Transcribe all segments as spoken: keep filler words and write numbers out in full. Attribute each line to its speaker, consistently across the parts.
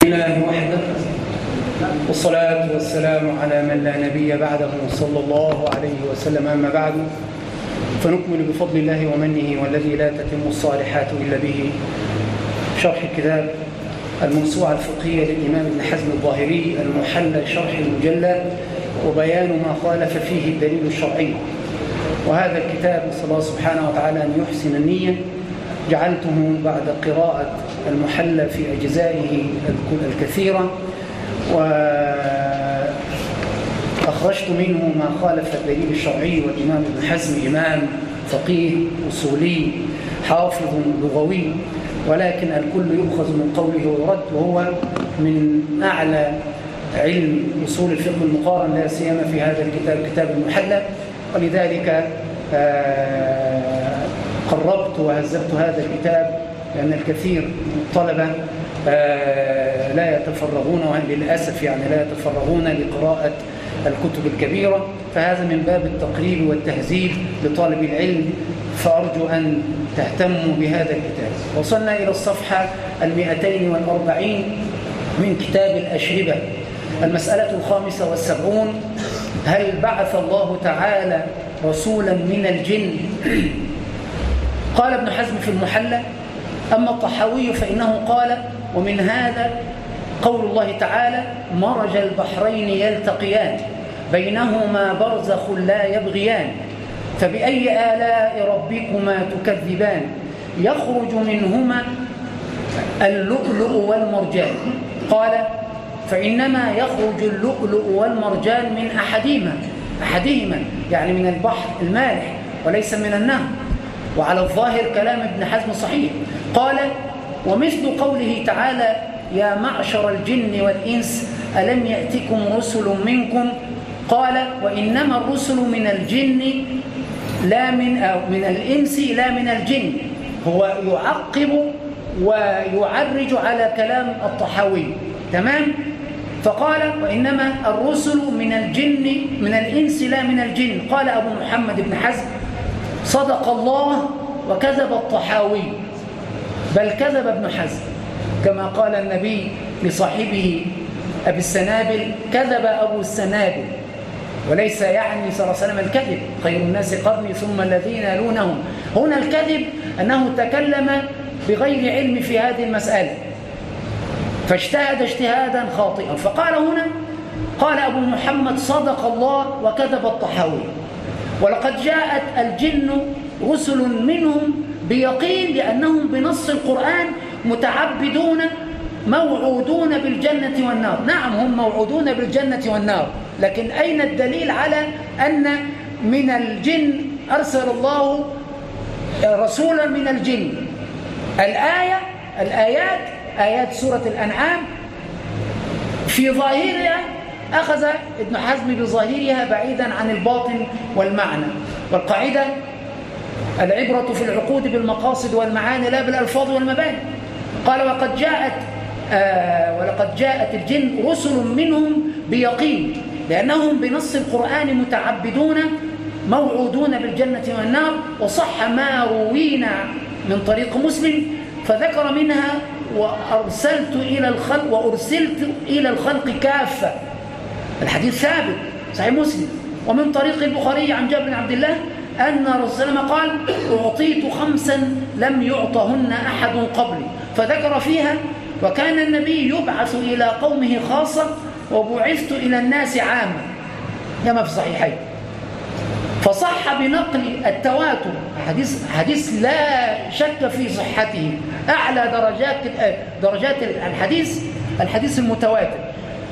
Speaker 1: لله وحده والصلاة والسلام على من لا نبي بعده صلى الله عليه وسلم. أما بعد، فنكمل بفضل الله ومنه والذي لا تتم الصالحات إلا به شرح كتاب الموسوعة الفقهية للإمام ابن حزم الظاهري المحلى شرح المجلى وبيان ما خالف فيه الدليل الشرعي. وهذا الكتاب نسأل الله سبحانه وتعالى أن يحسن النية. جعلته بعد قراءة المحلى في أجزائه الكثيرة، وأخرجت منه ما خالف الدليل الشرعي. والإمام ابن حزم إمام فقيه أصولي حافظ لغوي، ولكن الكل يؤخذ من قوله ويرد، وهو من أعلى علم أصول الفقه المقارن لا سيما في هذا الكتاب كتاب المحلى. ولذلك قربت وهذبت هذا الكتاب، لأن الكثير من الطلبة لا يتفرغون للأسف يعني لا يتفرغون لقراءة الكتب الكبيرة، فهذا من باب التقريب والتهذيب لطالب العلم، فأرجو أن تهتموا بهذا الكتاب. وصلنا إلى الصفحة المئتين والأربعين من كتاب الأشربة. المسألة الخامسة والسبعون: هل بعث الله تعالى رسولا من الجن؟ قال ابن حزم في المحلى: أما الطحاوي فإنه قال: ومن هذا قول الله تعالى: مرج البحرين يلتقيان بينهما برزخ لا يبغيان فبأي آلاء ربكما تكذبان يخرج منهما اللؤلؤ والمرجان. قال: فإنما يخرج اللؤلؤ والمرجان من أحدهما أحدهما يعني من البحر المالح وليس من النهر، وعلى الظاهر كلام ابن حزم صحيح. قال: ومثل قوله تعالى: يا معشر الجن والإنس ألم يأتكم رسل منكم؟ قال: وإنما الرسل من الجن لا من أو من الإنس لا من الجن. هو يعقب ويعرج على كلام الطحاوي، تمام؟ فقال: وإنما الرسل من الجن من الإنس لا من الجن. قال أبو محمد بن حزم: صدق الله وكذب الطحاوي، بل كذب ابن حزم، كما قال النبي لصاحبه أبي السنابل: كذب أبو السنابل. وليس يعني صلى الله عليه وسلم الكذب، خير الناس قرني ثم الذين يلونهم. هنا الكذب أنه تكلم بغير علم في هذه المسألة فاجتهد اجتهادا خاطئا. فقال هنا، قال أبو محمد: صدق الله وكذب الطحاوي، ولقد جاءت الجن رسل منهم بيقين لأنهم بنص القرآن متعبدون موعودون بالجنة والنار. نعم، هم موعودون بالجنة والنار، لكن أين الدليل على أن من الجن أرسل الله رسولا من الجن؟ الآية الآيات آيات سورة الأنعام في ظاهرها أخذ ابن حزم بظاهرها بعيدا عن الباطن والمعنى. والقاعدة: العبرة في العقود بالمقاصد والمعاني لا بالألفاظ والمباني. قال: وقد جاءت آه ولقد جاءت الجن رسل منهم بيقين لأنهم بنص القرآن متعبدون موعودون بالجنة والنار. وصح ما روينا من طريق مسلم فذكر منها: وأرسلت إلى الخلق وأرسلت إلى الخلق كافة. الحديث ثابت صحيح مسلم. ومن طريق البخاري عن جابر بن عبد الله أن الرسول صلى الله عليه وسلم قال: أعطيت خمسا لم يعطهن أحد قبلي، فذكر فيها: وكان النبي يبعث إلى قومه خاصة وبعثت إلى الناس عامة، كما في الصحيحين. فصح بنقل التواتر، حديث حديث لا شك في صحته، أعلى درجات درجات الحديث الحديث المتواتر.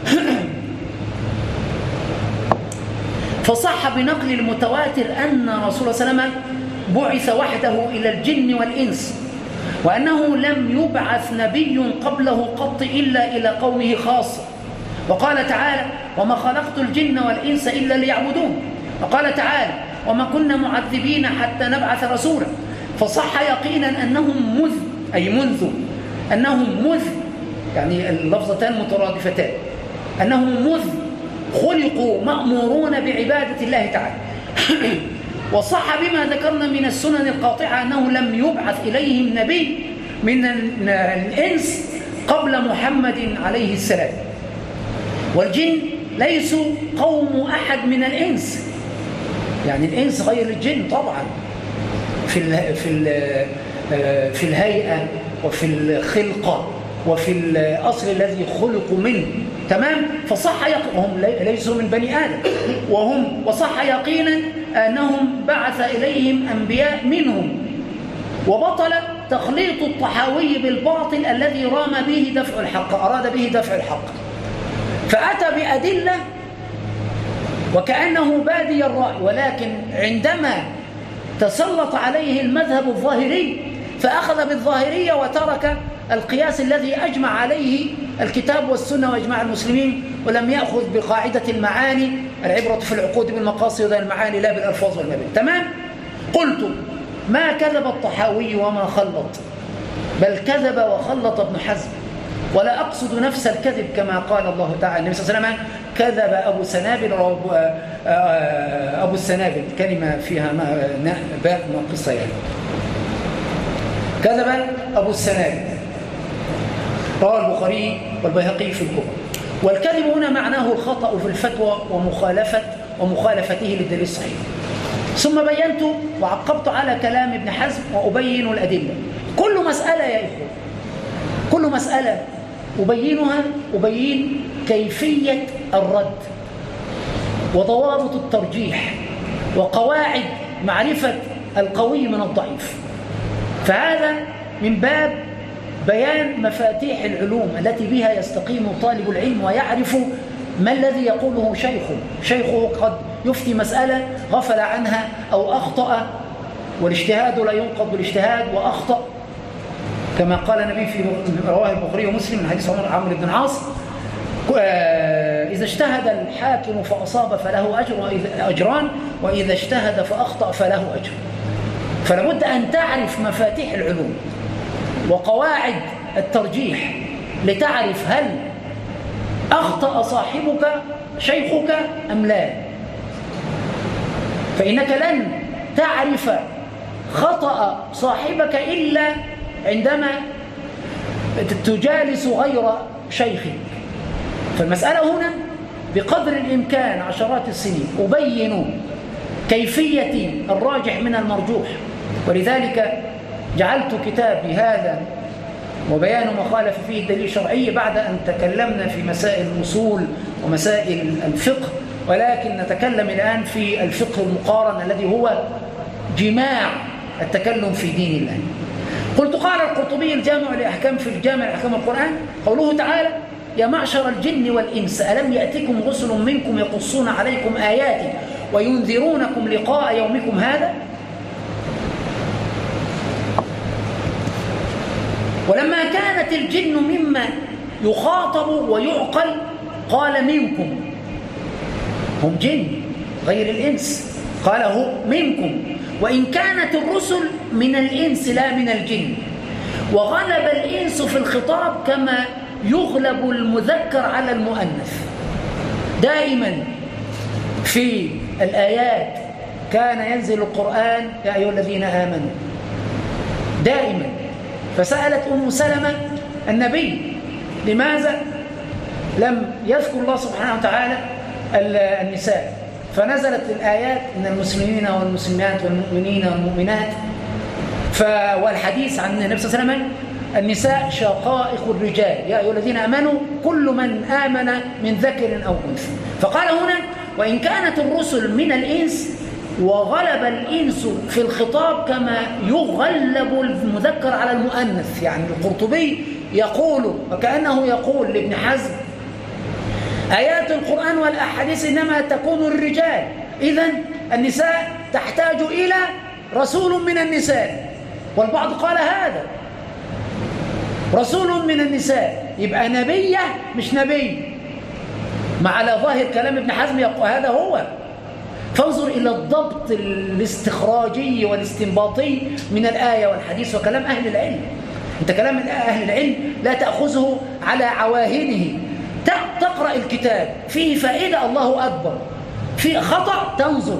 Speaker 1: فصح بنقل المتواتر أن رسول الله صلى الله عليه وسلم بعث وحده إلى الجن والإنس، وأنه لم يبعث نبي قبله قط إلا إلى قومه خاصة. وقال تعالى: وما خلقت الجن والإنس إلا ليعبدون. وقال تعالى: وما كنا معذبين حتى نبعث رسولا. فصح يقينا أنهم مذ أي منذ أنهم مذ يعني اللفظتان مترادفتان، أنهم مذ خلقوا مأمورون بعبادة الله تعالى. وصح بما ذكرنا من السنن القاطعة أنه لم يبعث إليهم نبي من الإنس قبل محمد عليه السلام، والجن ليسوا قوم أحد من الإنس، يعني الإنس غير الجن طبعا في ال في ال في الهيئة وفي الخلقة وفي الأصل الذي خلقوا منه، تمام؟ فصح يقين هم ليسوا من بني آدم، وهم وصح يقينا أنهم بعث إليهم أنبياء منهم، وبطل تخليط الطحاوي بالباطل الذي رام به دفع الحق، أراد به دفع الحق، فأتى بأدلة وكأنه بادي الرأي، ولكن عندما تسلط عليه المذهب الظاهري فأخذ بالظاهرية وترك القياس الذي أجمع عليه الكتاب والسنة وإجماع المسلمين، ولم يأخذ بقاعدة المعاني، العبرة في العقود بالمقاصد والمعاني لا بالألفاظ والمباني. تمام؟ قلت ما كذب الطحاوي وما خلط، بل كذب وخلط ابن حزم، ولا أقصد نفس الكذب كما قال الله تعالى. النبي صلى الله عليه وسلم كذب أبو سنابل أو أبو السنابل، كلمة فيها باء ناقصة يعني، كذب أبو السنابل، رواه البخاري والبيهقي في الكبرى. والكذب هنا معناه الخطأ في الفتوى ومخالفة ومخالفته للدليل الصحيح. ثم بينت وعقبت على كلام ابن حزم وأبين الأدلة. كل مسألة يا إخوة، كل مسألة أبينها أبين كيفية الرد وضوابط الترجيح وقواعد معرفة القوي من الضعيف. فهذا من باب بيان مفاتيح العلوم التي بها يستقيم طالب العلم ويعرف ما الذي يقوله شيخه. شيخه قد يفتي مسألة غفل عنها أو أخطأ، والاجتهاد لا ينقض بالاجتهاد، وأخطأ كما قال النبي في رواه البخاري ومسلم من حديث عمرو بن العاص: إذا اجتهد الحاكم فأصاب فله أجر وإذا أجران، وإذا اجتهد فأخطأ فله أجر. فلابد أن تعرف مفاتيح العلوم وقواعد الترجيح لتعرف هل أخطأ صاحبك شيخك أم لا. فإنك لن تعرف خطأ صاحبك إلا عندما تجالس غير شيخك. فالمسألة هنا بقدر الإمكان عشرات السنين أبين كيفية الراجح من المرجوح، ولذلك جعلت كتابي هذا وبيان ما خالف فيه الدليل الشرعي بعد أن تكلمنا في مسائل الأصول ومسائل الفقه، ولكن نتكلم الآن في الفقه المقارن الذي هو جماع التكلم في دين الله. قلت قال القرطبي الجامع لأحكام في الجامع لأحكام القرآن قوله تعالى: يا معشر الجن والإنس ألم يأتكم رسل منكم يقصون عليكم آياتي وينذرونكم لقاء يومكم هذا. ولما كانت الجن مما يخاطب ويعقل قال منكم، هم جن غير الإنس، قال هو منكم، وإن كانت الرسل من الإنس لا من الجن. وغلب الإنس في الخطاب كما يغلب المذكر على المؤنث. دائما في الآيات كان ينزل القرآن يا أيها الذين آمنوا دائما. فسألت أم سلمة النبي لماذا لم يذكر الله سبحانه وتعالى النساء، فنزلت الآيات إن المسلمين والمسلمات والمؤمنين والمؤمنات، والحديث عن النبي صلى الله عليه وسلم النساء شقائق الرجال يا أيها الذين آمنوا كل من آمن من ذكر أو أنثى. فقال هنا وإن كانت الرسل من الإنس، وغلب الإنس في الخطاب كما يغلب المذكر على المؤنث. يعني القرطبي يقول وكأنه يقول لابن حزم آيات القرآن والأحاديث إنما تكون الرجال، إذن النساء تحتاج إلى رسول من النساء. والبعض قال هذا رسول من النساء يبقى نبية مش نبي، مع على ظاهر كلام ابن حزم يقول هذا هو. فانظر إلى الضبط الاستخراجي والاستنباطي من الآية والحديث وكلام أهل العلم. أنت كلام أهل العلم لا تأخذه على عواهنه، تقرأ الكتاب فيه فائدة الله أكبر، في خطأ تنظر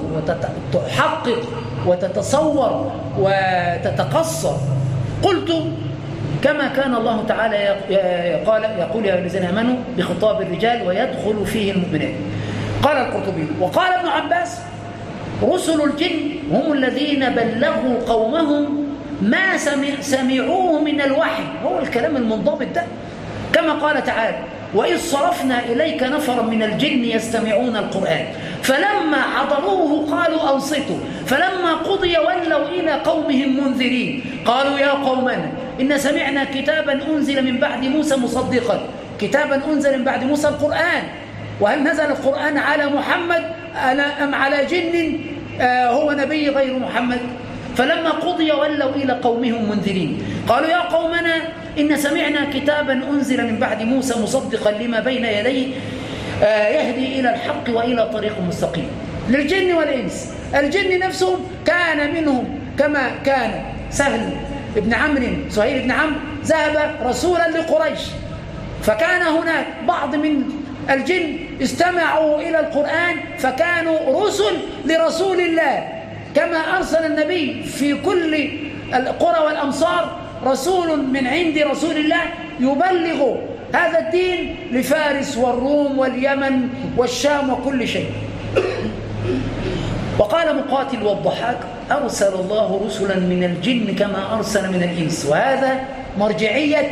Speaker 1: وتحقق وتتصور وتتقصر. قلت كما كان الله تعالى يقول, يقول يا الذين آمنوا بخطاب الرجال ويدخل فيه المؤمنات. قال القرطبي وقال ابن عباس رسل الجن هم الذين بلغوا قومهم ما سمع سمعوه من الوحي. هو الكلام المنضبط ده كما قال تعالى وإذ صرفنا إليك نفرا من الجن يستمعون القرآن فلما حضروه قالوا أنصتوا فلما قضي ولوا إلى قومهم منذرين قالوا يا قومنا إن سمعنا كتابا أنزل من بعد موسى مصدقا كتابا أنزل من بعد موسى القرآن وهل نزل القرآن على محمد أم على جن هو نبي غير محمد فلما قضي ولوا إلى قومهم منذرين قالوا يا قومنا إن سمعنا كتابا أنزل من بعد موسى مصدقا لما بين يديه يهدي إلى الحق وإلى طريق مستقيم. للجن والإنس الجن نفسهم كان منهم كما كان سهل بن عمرو سهيل بن عمرو ذهب رسولا لقريش فكان هناك بعض من الجن استمعوا إلى القرآن فكانوا رسل لرسول الله كما أرسل النبي في كل القرى والأمصار رسول من عند رسول الله يبلغ هذا الدين لفارس والروم واليمن والشام وكل شيء. وقال مقاتل والضحاك أرسل الله رسلا من الجن كما أرسل من الإنس وهذا مرجعية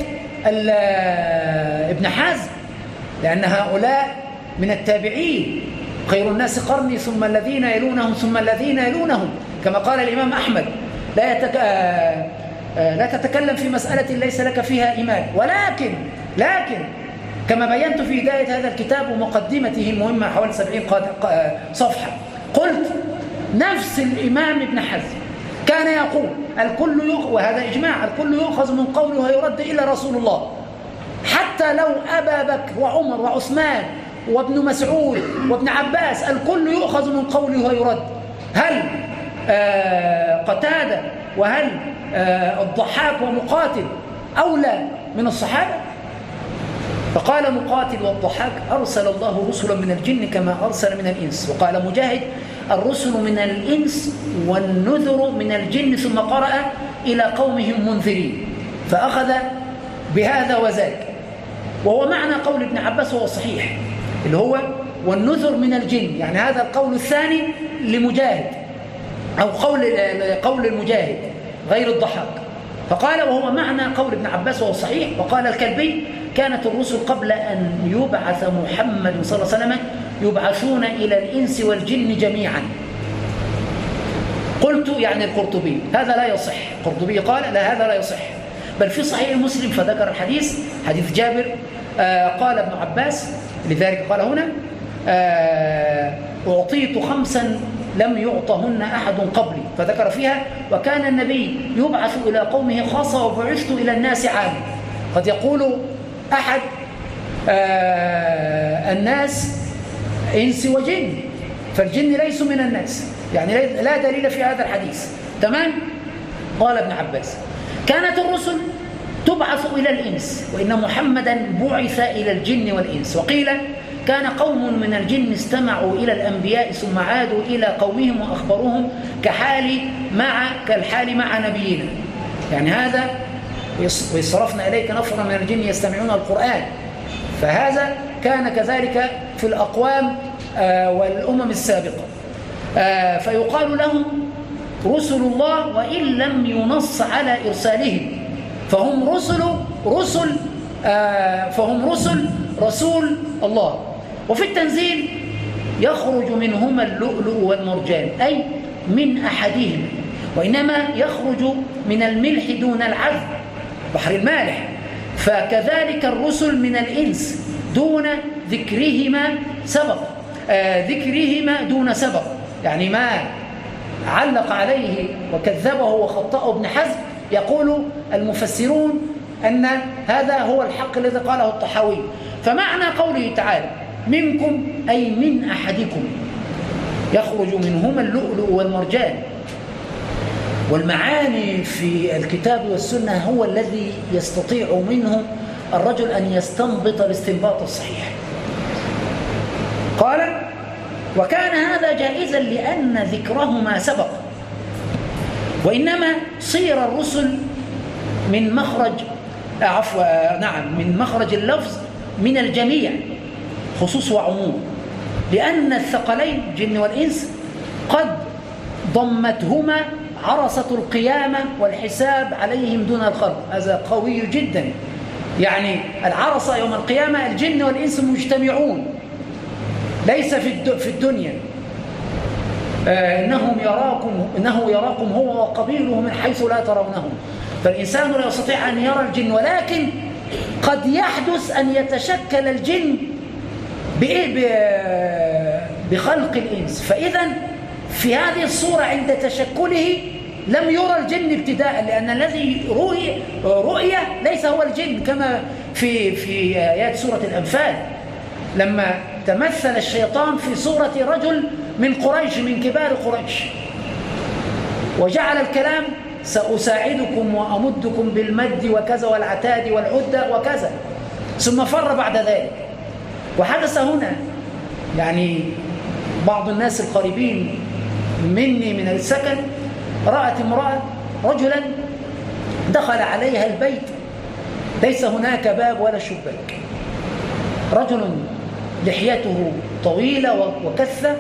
Speaker 1: ابن حزم لأن هؤلاء من التابعين خير الناس قرني ثم الذين يلونهم ثم الذين يلونهم كما قال الإمام أحمد لا, يتك... لا تتكلم في مسألة ليس لك فيها إيمان ولكن لكن كما بينت في بداية هذا الكتاب ومقدمته المهمة حوالي سبعين صفحة قلت نفس الإمام ابن حزم كان يقول الكل يؤخذ وهذا إجماع الكل يؤخذ من قوله ويرد إلى رسول الله حتى لو أبا بكر وعمر وعثمان وابن مسعود وابن عباس الكل يؤخذ من قوله ويرد. هل آه قتادة وهل آه الضحاك ومقاتل أولى من الصحابة؟ فقال مقاتل والضحاك أرسل الله رسلا من الجن كما أرسل من الإنس. وقال مجاهد الرسل من الإنس والنذر من الجن ثم قرأ إلى قومهم منذرين فأخذ بهذا وذاك وهو معنى قول ابن عباس هو صحيح اللي هو والنذر من الجن يعني هذا القول الثاني لمجاهد أو قول قول المجاهد غير الضحاك فقال وهو معنى قول ابن عباس وهو صحيح. وقال الكلبي كانت الرسل قبل أن يبعث محمد صلى الله عليه وسلم يبعثون إلى الإنس والجن جميعا. قلت يعني القرطبي هذا لا يصح. القرطبي قال لا هذا لا يصح بل في صحيح مسلم فذكر الحديث حديث جابر آه قال ابن عباس لذلك قال هنا آه أعطيت خمسا لم يعطهن أحد قبلي فذكر فيها وكان النبي يبعث إلى قومه خاصة وبعثت إلى الناس عامة. قد يقول أحد آه الناس إنس وجن فالجن ليسوا من الناس يعني لا دليل في هذا الحديث تمام. قال ابن عباس كانت الرسل تبعث إلى الإنس وإن محمدا بعث إلى الجن والإنس. وقيل كان قوم من الجن استمعوا إلى الأنبياء ثم عادوا إلى قومهم وأخبروهم كحال مع كالحال مع نبينا يعني هذا ويصرفنا إليك نفرا من الجن يستمعون القرآن فهذا كان كذلك في الأقوام والأمم السابقة فيقال لهم رسل الله وإن لم ينص على إرسالهم فهم رسل رسل فهم رسل رسول الله. وفي التنزيل يخرج منهما اللؤلؤ والمرجان أي من أحدهما وإنما يخرج من الملح دون العذب بحر المالح فكذلك الرسل من الإنس دون ذكرهما سبق آه ذكرهما دون سبق يعني ما علق عليه وكذبه وخطأه ابن حزم يقول المفسرون أن هذا هو الحق الذي قاله الطحاوي. فمعنى قوله تعالى منكم أي من أحدكم يخرج منهما اللؤلؤ والمرجان والمعاني في الكتاب والسنة هو الذي يستطيع منه الرجل أن يستنبط الاستنباط الصحيح. قال وكان هذا جائزا لأن ذكرهما سبق وإنما صير الرسل من مخرج عفوا نعم من مخرج اللفظ من الجميع خصوص وعموم، لأن الثقلين الجن والإنس قد ضمتهما عرصة القيامة والحساب عليهم دون الخلق. هذا قوي جدا، يعني العرصة يوم القيامة الجن والإنس مجتمعون، ليس في الدنيا. إنهم يراكم إنه يراكم هو وقبيله من حيث لا ترونهم. فالإنسان لا يستطيع أن يرى الجن، ولكن قد يحدث أن يتشكل الجن بخلق الإنس. فإذا في هذه الصورة عند تشكله لم يرى الجن ابتداء، لأن الذي رؤي رؤية ليس هو الجن، كما في في آيات سورة الأنفال لما تمثل الشيطان في صورة رجل من قريش من كبار قريش، وجعل الكلام سأساعدكم وأمدكم بالمد وكذا والعتاد والعدة وكذا، ثم فر بعد ذلك. وحدث هنا يعني بعض الناس القريبين مني من السكن رأت امرأة رجلا دخل عليها البيت ليس هناك باب ولا شباك، رجل لحيته طويلة وكثة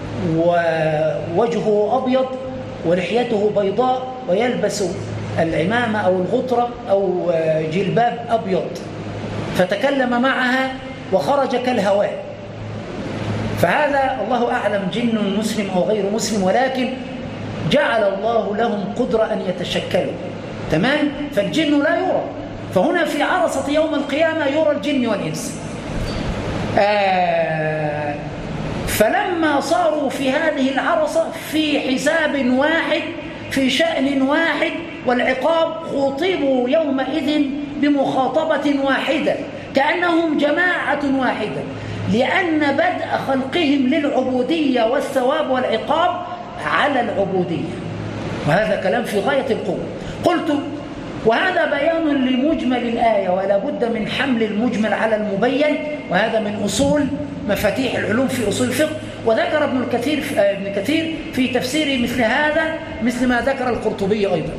Speaker 1: ووجهه أبيض ولحيته بيضاء ويلبس العمامة أو الغطرة أو جلباب أبيض، فتكلم معها وخرج كالهواء. فهذا الله أعلم جن مسلم أو غير مسلم، ولكن جعل الله لهم قدرة أن يتشكلوا. تمام؟ فالجن لا يرى، فهنا في عرصة يوم القيامة يرى الجن والإنس. آه فلما صاروا في هذه العرصة في حساب واحد في شأن واحد والعقاب، خطبوا يومئذ بمخاطبة واحدة كأنهم جماعة واحدة، لأن بدء خلقهم للعبودية والثواب والعقاب على العبودية. وهذا كلام في غاية القوة. قلت وهذا بيان لمجمل الآية، ولا بد من حمل المجمل على المبين، وهذا من أصول مفاتيح العلوم في أصول الفقه. وذكر ابن الكثير ابن كثير في تفسيره مثل هذا، مثل ما ذكر القرطبي أيضا.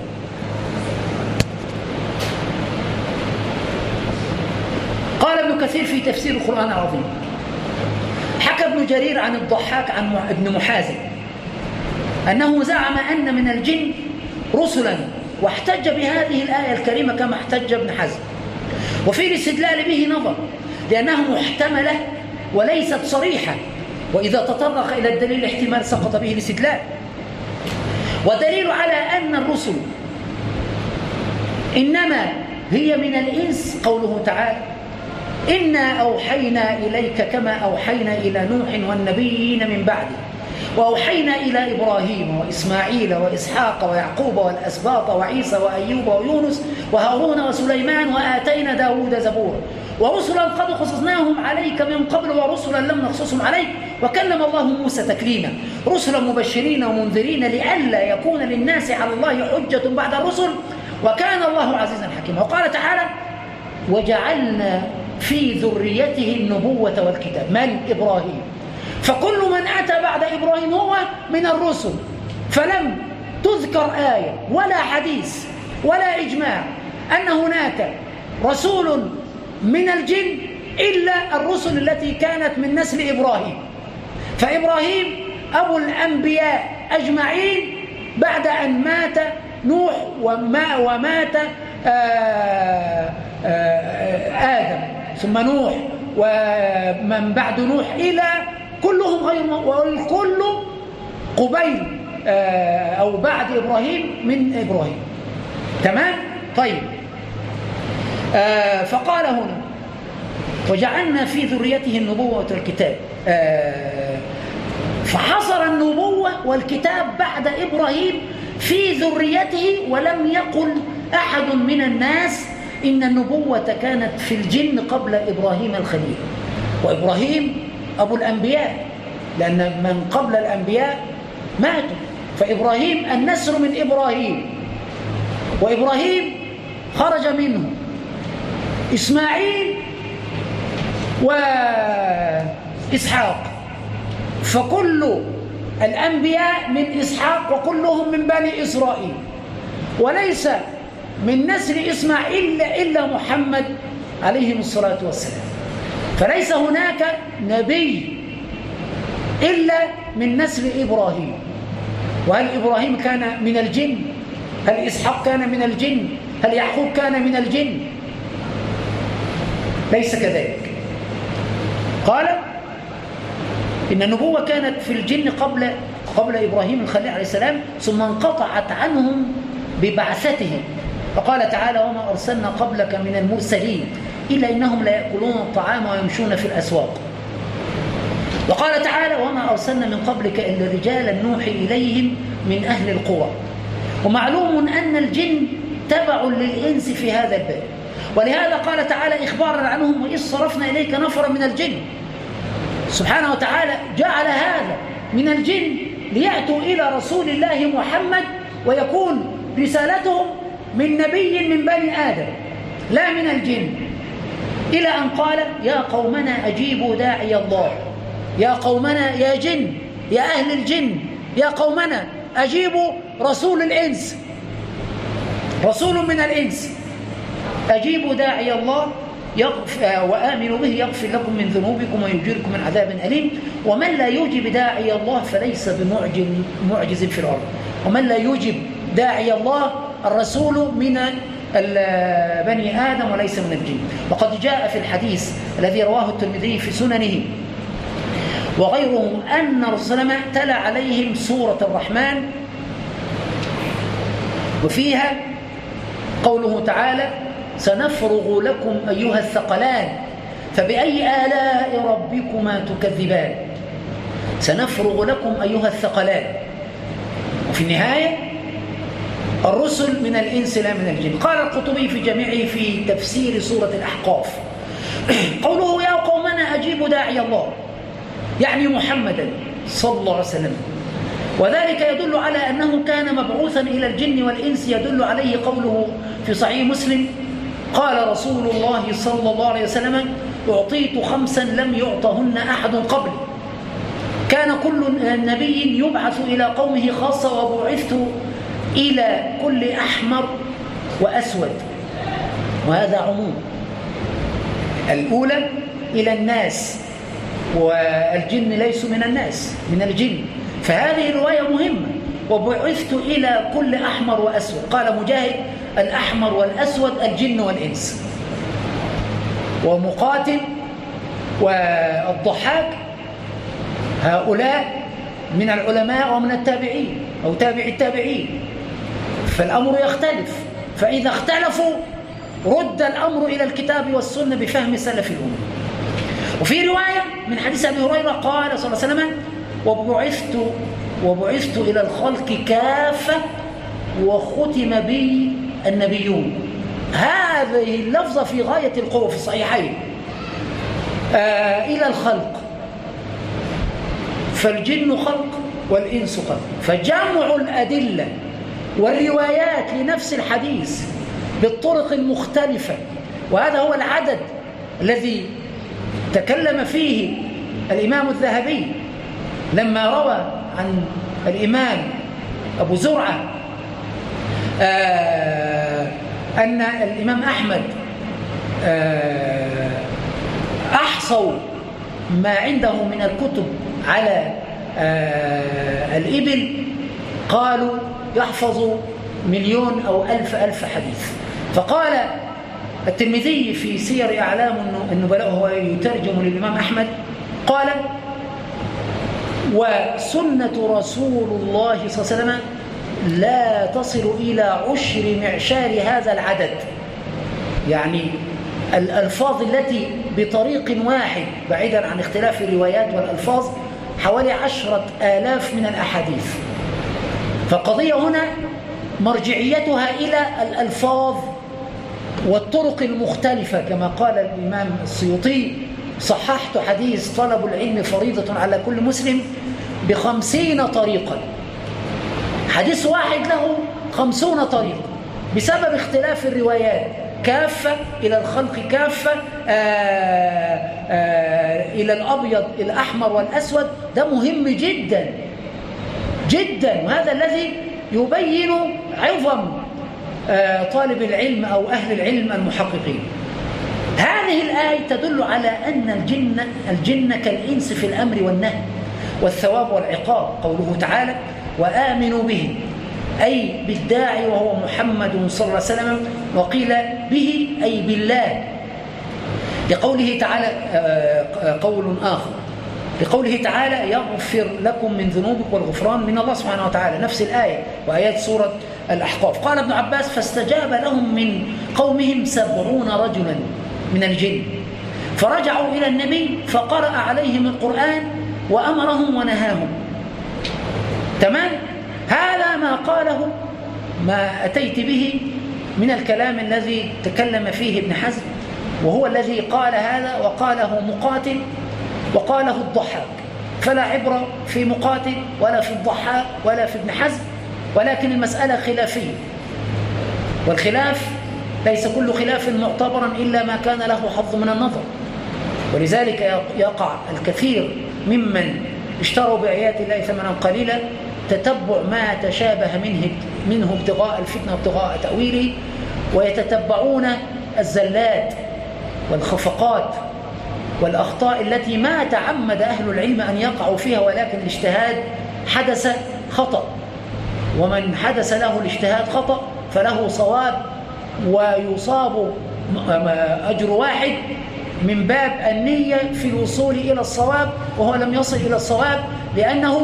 Speaker 1: قال ابن كثير في تفسير القرآن العظيم: حكى ابن جرير عن الضحاك عن ابن محازم أنه زعم أن من الجن رسلا، واحتج بهذه الآية الكريمة كما احتج ابن حزم. وفي الاستدلال به نظر، لأنها محتملة وليست صريحة، وإذا تطرق إلى الدليل احتمال سقط به الاستدلال. ودليل على أن الرسل إنما هي من الإنس قوله تعالى: إنا أوحينا إليك كما أوحينا إلى نوح والنبيين من بعده، وأوحينا إلى إبراهيم وإسماعيل وإسحاق ويعقوب والأسباط وعيسى وأيوب ويونس وهارون وسليمان وآتينا داود زبورا، ورسلا قد قصصناهم عليك من قبل ورسلا لم نقصصهم عليك، وكلم الله موسى تكليما، رسلا مبشرين ومنذرين لئلا يكون للناس على الله حجة بعد الرسل، وكان الله عزيزا حكيما. وقال تعالى: وجعلنا في ذريته النبوة والكتاب. من؟ إبراهيم. فكل من أتى بعد إبراهيم هو من الرسل، فلم تذكر آية ولا حديث ولا إجماع أن هناك رسول من الجن إلا الرسل التي كانت من نسل إبراهيم. فإبراهيم أبو الأنبياء أجمعين بعد أن مات نوح وما ومات آآ آآ آدم ثم نوح ومن بعد نوح إلى كلهم غير، والكل قبيل أو بعد إبراهيم من إبراهيم. تمام؟ طيب. فقال هنا: وجعلنا في ذريته النبوة والكتاب. فحصر النبوة والكتاب بعد إبراهيم في ذريته، ولم يقل أحد من الناس إن النبوة كانت في الجن قبل إبراهيم الخليل. وإبراهيم أبو الأنبياء، لأن من قبل الأنبياء ماتوا، فإبراهيم النسر من إبراهيم، وإبراهيم خرج منه إسماعيل وإسحاق، فكل الأنبياء من إسحاق وكلهم من بني إسرائيل، وليس من نسل إسماعيل إلا محمد عليه الصلاة والسلام. فليس هناك نبي إلا من نسل إبراهيم. وهل إبراهيم كان من الجن؟ هل إسحاق كان من الجن؟ هل يعقوب كان من الجن؟ ليس كذلك. قال إن النبوة كانت في الجن قبل قبل إبراهيم الخليل عليه السلام، ثم انقطعت عنهم ببعثته. فقال تعالى: وما أرسلنا قبلك من المرسلين إلا إنهم لا يأكلون الطعام ويمشون في الأسواق. وقال تعالى: وما أرسلنا من قبلك إلا رجالا نوحي إليهم من أهل القرى. ومعلوم أن الجن تبع للإنس في هذا الباب، ولهذا قال تعالى إخبارا عنهم: وإذ صرفنا إليك نفرا من الجن. سبحانه وتعالى جعل هذا من الجن ليأتوا إلى رسول الله محمد، ويكون رسالتهم من نبي من بني آدم لا من الجن، إلى أن قال: يا قومنا أجيبوا داعي الله. يا قومنا، يا جن، يا أهل الجن، يا قومنا أجيبوا رسول الإنس، رسول من الإنس، أجيبوا داعي الله وآمنوا به يغفر لكم من ذنوبكم ويجيركم من عذاب أليم. ومن لا يجب داعي الله فليس بمعجز في الأرض. ومن لا يجب داعي الله الرسول من بني آدم وليس من الجن. وقد جاء في الحديث الذي رواه الترمذي في سننه وغيره أن الرسول تلا عليهم سورة الرحمن، وفيها قوله تعالى: سنفرغ لكم أيها الثقلان فبأي آلاء ربكما تكذبان. سنفرغ لكم أيها الثقلان. وفي النهاية الرسل من الإنس لا من الجن. قال القرطبي في جامعه في تفسير سورة الأحقاف قوله: يا قومنا أجيبوا داعي الله، يعني محمدا صلى الله عليه وسلم. وذلك يدل على أنه كان مبعوثا إلى الجن والإنس. يدل عليه قوله في صحيح مسلم: قال رسول الله صلى الله عليه وسلم: أعطيت خمسا لم يعطهن أحد قبلي. كان كل نبي يبعث إلى قومه خاصة، وبعثت إلى كل أحمر وأسود. وهذا عموم. الأولى إلى الناس، والجن ليسوا من الناس، من الجن. فهذه الرواية مهمة. وبعثت إلى كل أحمر وأسود. قال مجاهد: الأحمر والأسود الجن والإنس. ومقاتل والضحاك هؤلاء من العلماء ومن التابعين أو تابع التابعين. فالأمر يختلف، فإذا اختلفوا رد الأمر إلى الكتاب والسنة بفهم سلف الأمة. وفي رواية من حديث أبي هريرة قال صلى الله عليه وسلم: وبعثت وبعثت إلى الخلق كافة وختم بي النبيون. هذه اللفظة في غاية القوة في الصحيحين. آه إلى الخلق، فالجن خلق والإنس خلق. فجمع الأدلة والروايات لنفس الحديث بالطرق المختلفة، وهذا هو العدد الذي تكلم فيه الإمام الذهبي لما روى عن الإمام أبو زرعة آه أن الإمام أحمد آه أحصوا ما عنده من الكتب على آه الإبل، قالوا يحفظ مليون أو ألف ألف حديث. فقال الترمذي في سير أعلام النبلاء وهو يترجم للإمام أحمد، قال: وسنة رسول الله صلى الله عليه وسلم لا تصل إلى عشر معشار هذا العدد. يعني الألفاظ التي بطريق واحد بعيدا عن اختلاف الروايات والألفاظ حوالي عشرة آلاف من الأحاديث. فالقضية هنا مرجعيتها إلى الألفاظ والطرق المختلفة، كما قال الإمام السيوطي: صححت حديث طلب العلم فريضة على كل مسلم بخمسين طريقا. حديث واحد له خمسون طريقة بسبب اختلاف الروايات. كافة إلى الخلق كافة، آآ آآ إلى الأبيض الأحمر والأسود. ده مهم جدا جدا، وهذا الذي يبين عظم طالب العلم أو أهل العلم المحققين. هذه الآية تدل على أن الجن, الجن كالإنس في الأمر والنهي والثواب والعقاب. قوله تعالى وآمنوا به أي بالداعي وهو محمد صلى الله عليه وسلم، وقيل به أي بالله، لقوله تعالى قول آخر لقوله تعالى يغفر لكم من ذنوبكم والغفران من الله سبحانه وتعالى، نفس الآية وآيات سورة الأحقاف. قال ابن عباس فاستجاب لهم من قومهم سبعون رجلا من الجن، فرجعوا إلى النبي فقرأ عليهم القرآن وأمرهم ونهاهم. تمام؟ هذا ما قاله ما أتيت به من الكلام الذي تكلم فيه ابن حزم، وهو الذي قال هذا وقاله مقاتل وقاله الضحاك، فلا عبرة في مقاتل ولا في الضحاك ولا في ابن حزم، ولكن المسألة خلافية، والخلاف ليس كل خلاف معتبرا إلا ما كان له حظ من النظر. ولذلك يقع الكثير ممن اشتروا بآيات الله ثمنا قليلا تتبع ما تشابه منه منه ابتغاء الفتنة وابتغاء تأويله، ويتتبعون الزلات والخفقات والأخطاء التي ما تعمد أهل العلم أن يقعوا فيها، ولكن الاجتهاد حدث خطأ، ومن حدث له الاجتهاد خطأ فله صواب ويصاب أجر واحد من باب النية في الوصول إلى الصواب، وهو لم يصل إلى الصواب لأنه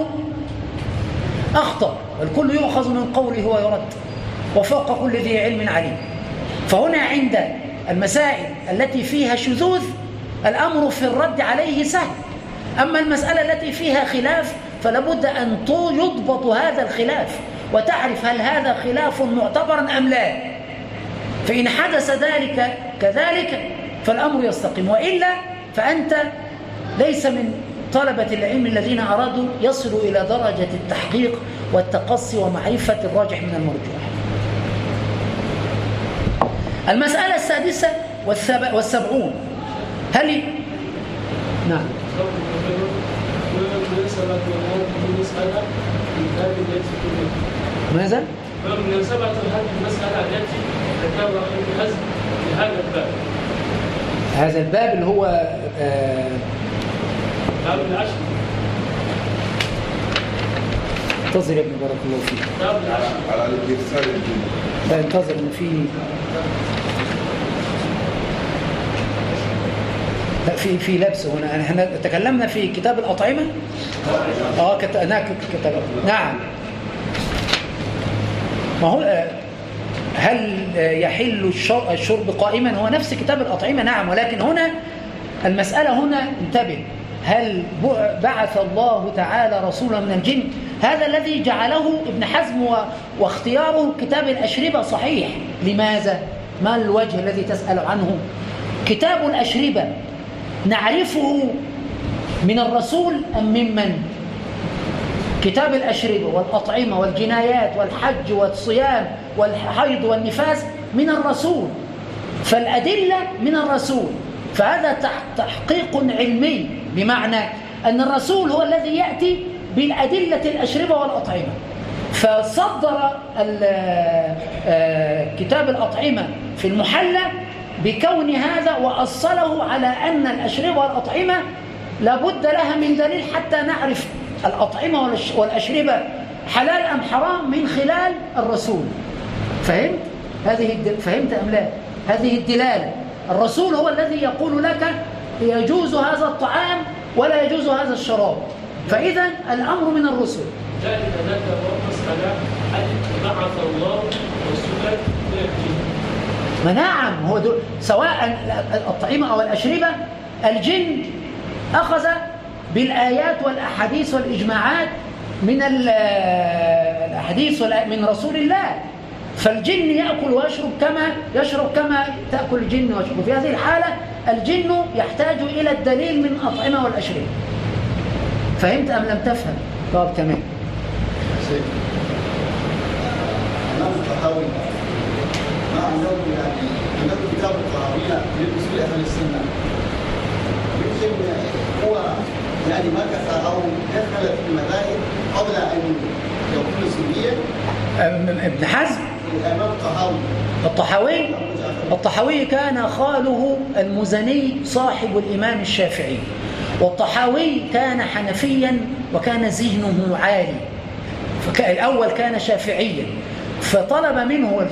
Speaker 1: أخطأ، والكل يؤخذ من قوله ويرد، وفوق كل ذي علم عليم. فهنا عند المسائل التي فيها شذوذ الأمر في الرد عليه سهل، أما المسألة التي فيها خلاف فلابد أن يضبط هذا الخلاف وتعرف هل هذا خلاف معتبر أم لا، فإن حدث ذلك كذلك فالأمر يستقيم، وإلا فأنت ليس من طلبة العلم الذين أرادوا يصلوا إلى درجة التحقيق والتقصي ومعرفة الراجح من المرجوح. المسألة السادسة والسبعون، هل نعم ماذا؟
Speaker 2: من سبعة هذه المسألة التي ذكرها ابن حزم في هذا الباب.
Speaker 1: هذا الباب اللي هو آه
Speaker 2: باب العشر.
Speaker 1: انتظر يا ابن بارك الله فيك.
Speaker 2: باب العشر
Speaker 3: على الإرسال الجن.
Speaker 1: لا انتظر إن في لا في في لبس هنا. احنا تكلمنا في كتاب الأطعمة. اه كت... كتاب نعم. ما هو هل يحل الشرب قائما؟ هو نفس كتاب الأطعمة نعم، ولكن هنا المسألة هنا انتبه، هل بعث الله تعالى رسولا من الجن؟ هذا الذي جعله ابن حزم واختياره كتاب الأشربة صحيح. لماذا؟ ما الوجه الذي تسأل عنه؟ كتاب الأشربة نعرفه من الرسول أم ممن؟ كتاب الأشربة والأطعمة والجنايات والحج والصيام والحيض والنفاس من الرسول، فالأدلة من الرسول، فهذا تحقيق علمي، بمعنى أن الرسول هو الذي يأتي بالأدلة الأشربة والأطعمة. فصدر كتاب الأطعمة في المحلى بكون هذا، وأصله على أن الأشربة والأطعمة لابد لها من دليل حتى نعرف الأطعمة والأشربة حلال أم حرام من خلال الرسول. فهمت؟ هذه الدل... فهمت أم لا؟ هذه الدلالة، الرسول هو الذي يقول لك يجوز هذا الطعام ولا يجوز هذا الشراب، فإذا الأمر من الرسل.
Speaker 2: ذلك ذاك مسألة هل بعث الله رسولا من الجن؟
Speaker 1: ما نعم، هو دول سواء الأطعمة أو الأشربة، الجن أخذ بالآيات والأحاديث والإجماعات من الأحاديث من رسول الله، فالجن يأكل ويشرب كما يشرب كما تأكل الجن ويشرب. في هذه الحالة الجن يحتاج إلى الدليل من الأطعمة والأشربة. فهمت أم لم تفهم؟ طب تمام.
Speaker 3: الإمام الطحاوي ما عنده يعني عنده كتاب الطهارية لأصول أهل السنة، يمكن هو يعني ما كثر أو دخل في المذاهب قبل أن يكون سنيا.
Speaker 1: ابن حزم
Speaker 3: الإمام الطحاوي
Speaker 1: الطحاوي الطحاوي كان خاله المزني صاحب الإمام الشافعي، والطحاوي كان حنفيا وكان ذهنه عالي. الأول كان شافعيا، فطلب منه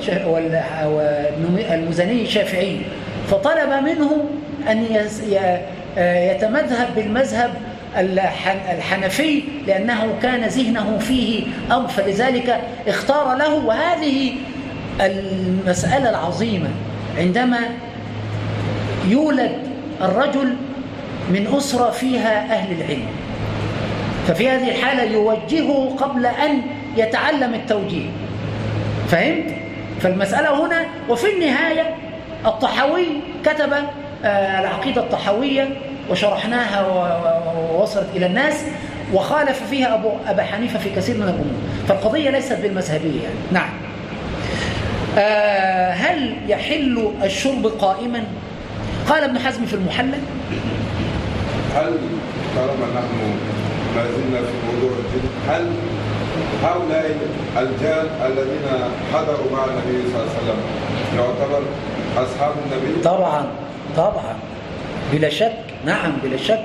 Speaker 1: المزني شافعي، فطلب منه أن يتمذهب بالمذهب الحنفي لأنه كان ذهنه فيه أمر، فلذلك اختار له. وهذه المسألة العظيمة عندما يولد الرجل من أسرة فيها أهل العلم، ففي هذه الحالة يوجهه قبل أن يتعلم التوجيه. فهمت؟ فالمسألة هنا. وفي النهاية الطحاوي كتب العقيدة الطحاوية وشرحناها ووصلت إلى الناس، وخالف فيها أبو أبا حنيفة في كثير من الأمور، فالقضية ليست بالمذهبية يعني. نعم. آه هل يحل الشرب قائما؟ قال ابن حزم في المحلى:
Speaker 4: هل طالما نحن ما زلنا في موضوع الجن، هل هؤلاء الجان الذين حضروا مع النبي صلى الله عليه وسلم يعتبر أصحاب النبي؟
Speaker 1: طبعا طبعا بلا شك. نعم بلا شك.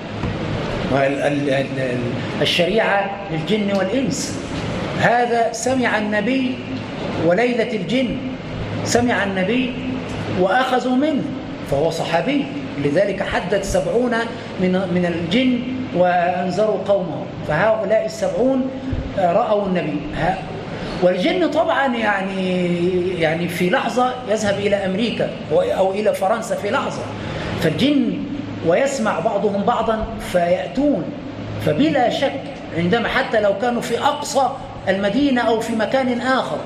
Speaker 1: الشريعة للجن والإنس. هذا سمع النبي وليلة الجن سمع النبي وأخذوا منه، فهو صحابي، لذلك حدد سبعون من من الجن وأنذروا قومهم، فهؤلاء السبعون رأوا النبي. والجن طبعا يعني يعني في لحظة يذهب إلى أمريكا أو إلى فرنسا في لحظة، فالجن ويسمع بعضهم بعضا فيأتون، فبلا شك عندما حتى لو كانوا في أقصى المدينة أو في مكان آخر،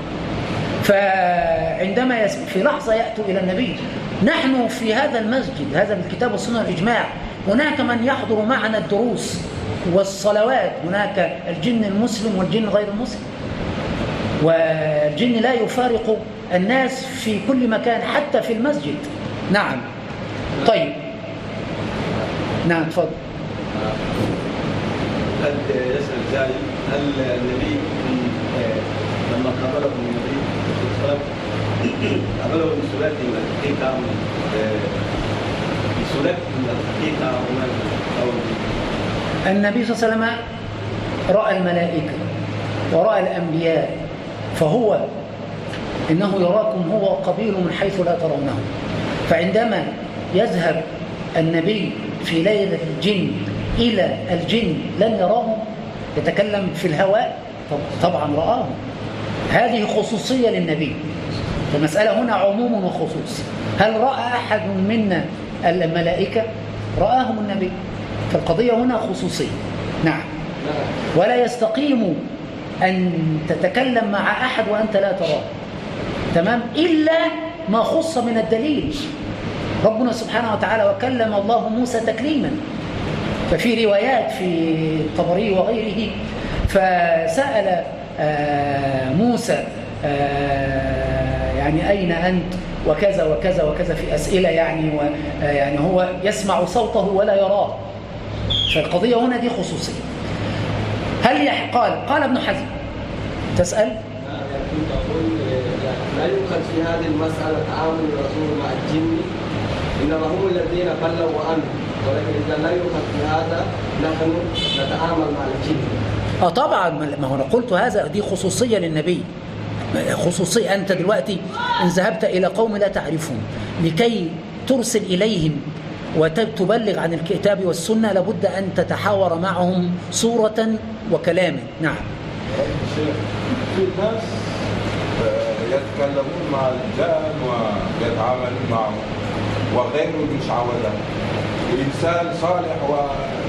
Speaker 1: فعندما في لحظة يأتوا إلى النبي. نحن في هذا المسجد، هذا الكتاب والسنة والإجماع، هناك من يحضر معنا الدروس والصلوات، هناك الجن المسلم والجن غير المسلم، والجن لا يفارق الناس في كل مكان حتى في المسجد. نعم. طيب. نعم تفضل.
Speaker 5: قد يسأل زائد: هل النبي لما قابله النبي صلى الله عليه وسلم قابله بسورة الحقيقة بسورة الحقيقة أو
Speaker 1: النبي صلى الله عليه وسلم رأى الملائكة ورأى الأنبياء، فهو إنه يراكم هو قبيل من حيث لا ترونه. فعندما يذهب النبي في ليلة الجن إلى الجن لن يراهم، يتكلم في الهواء، طبعا رآهم. هذه خصوصية للنبي، المسألة هنا عموم وخصوص. هل رأى أحد منا الملائكة؟ رآهم النبي، فالقضية هنا خصوصية. نعم. ولا يستقيم أن تتكلم مع أحد وأنت لا تراه، تمام، إلا ما خص من الدليل. ربنا سبحانه وتعالى: وكلم الله موسى تكليما. ففي روايات في الطبري وغيره، فسأل موسى يعني أين أنت وكذا وكذا وكذا في أسئلة، يعني يعني هو يسمع صوته ولا يراه، فالقضية هنا دي خصوصية. هل قال قال ابن حزم تسأل؟
Speaker 6: كنت أقول لا يؤخذ في هذه المسألة تعامل الرسول مع الجن، إنما هم الذين بلغوا عنه، ولكن إذا لا يؤخذ في هذا نحن نتعامل مع الجن.
Speaker 1: اه طبعا، ما هو انا قلت هذا دي خصوصية للنبي، خصوصية. أنت دلوقتي إن ذهبت إلى قوم لا تعرفهم لكي ترسل إليهم وتبلغ عن الكتاب والسنة، لابد أن تتحاور معهم صورة وكلاما. نعم.
Speaker 4: في ناس يتكلمون مع الجان ويتعاملون معهم وغير المشعوذة، إنسان صالح و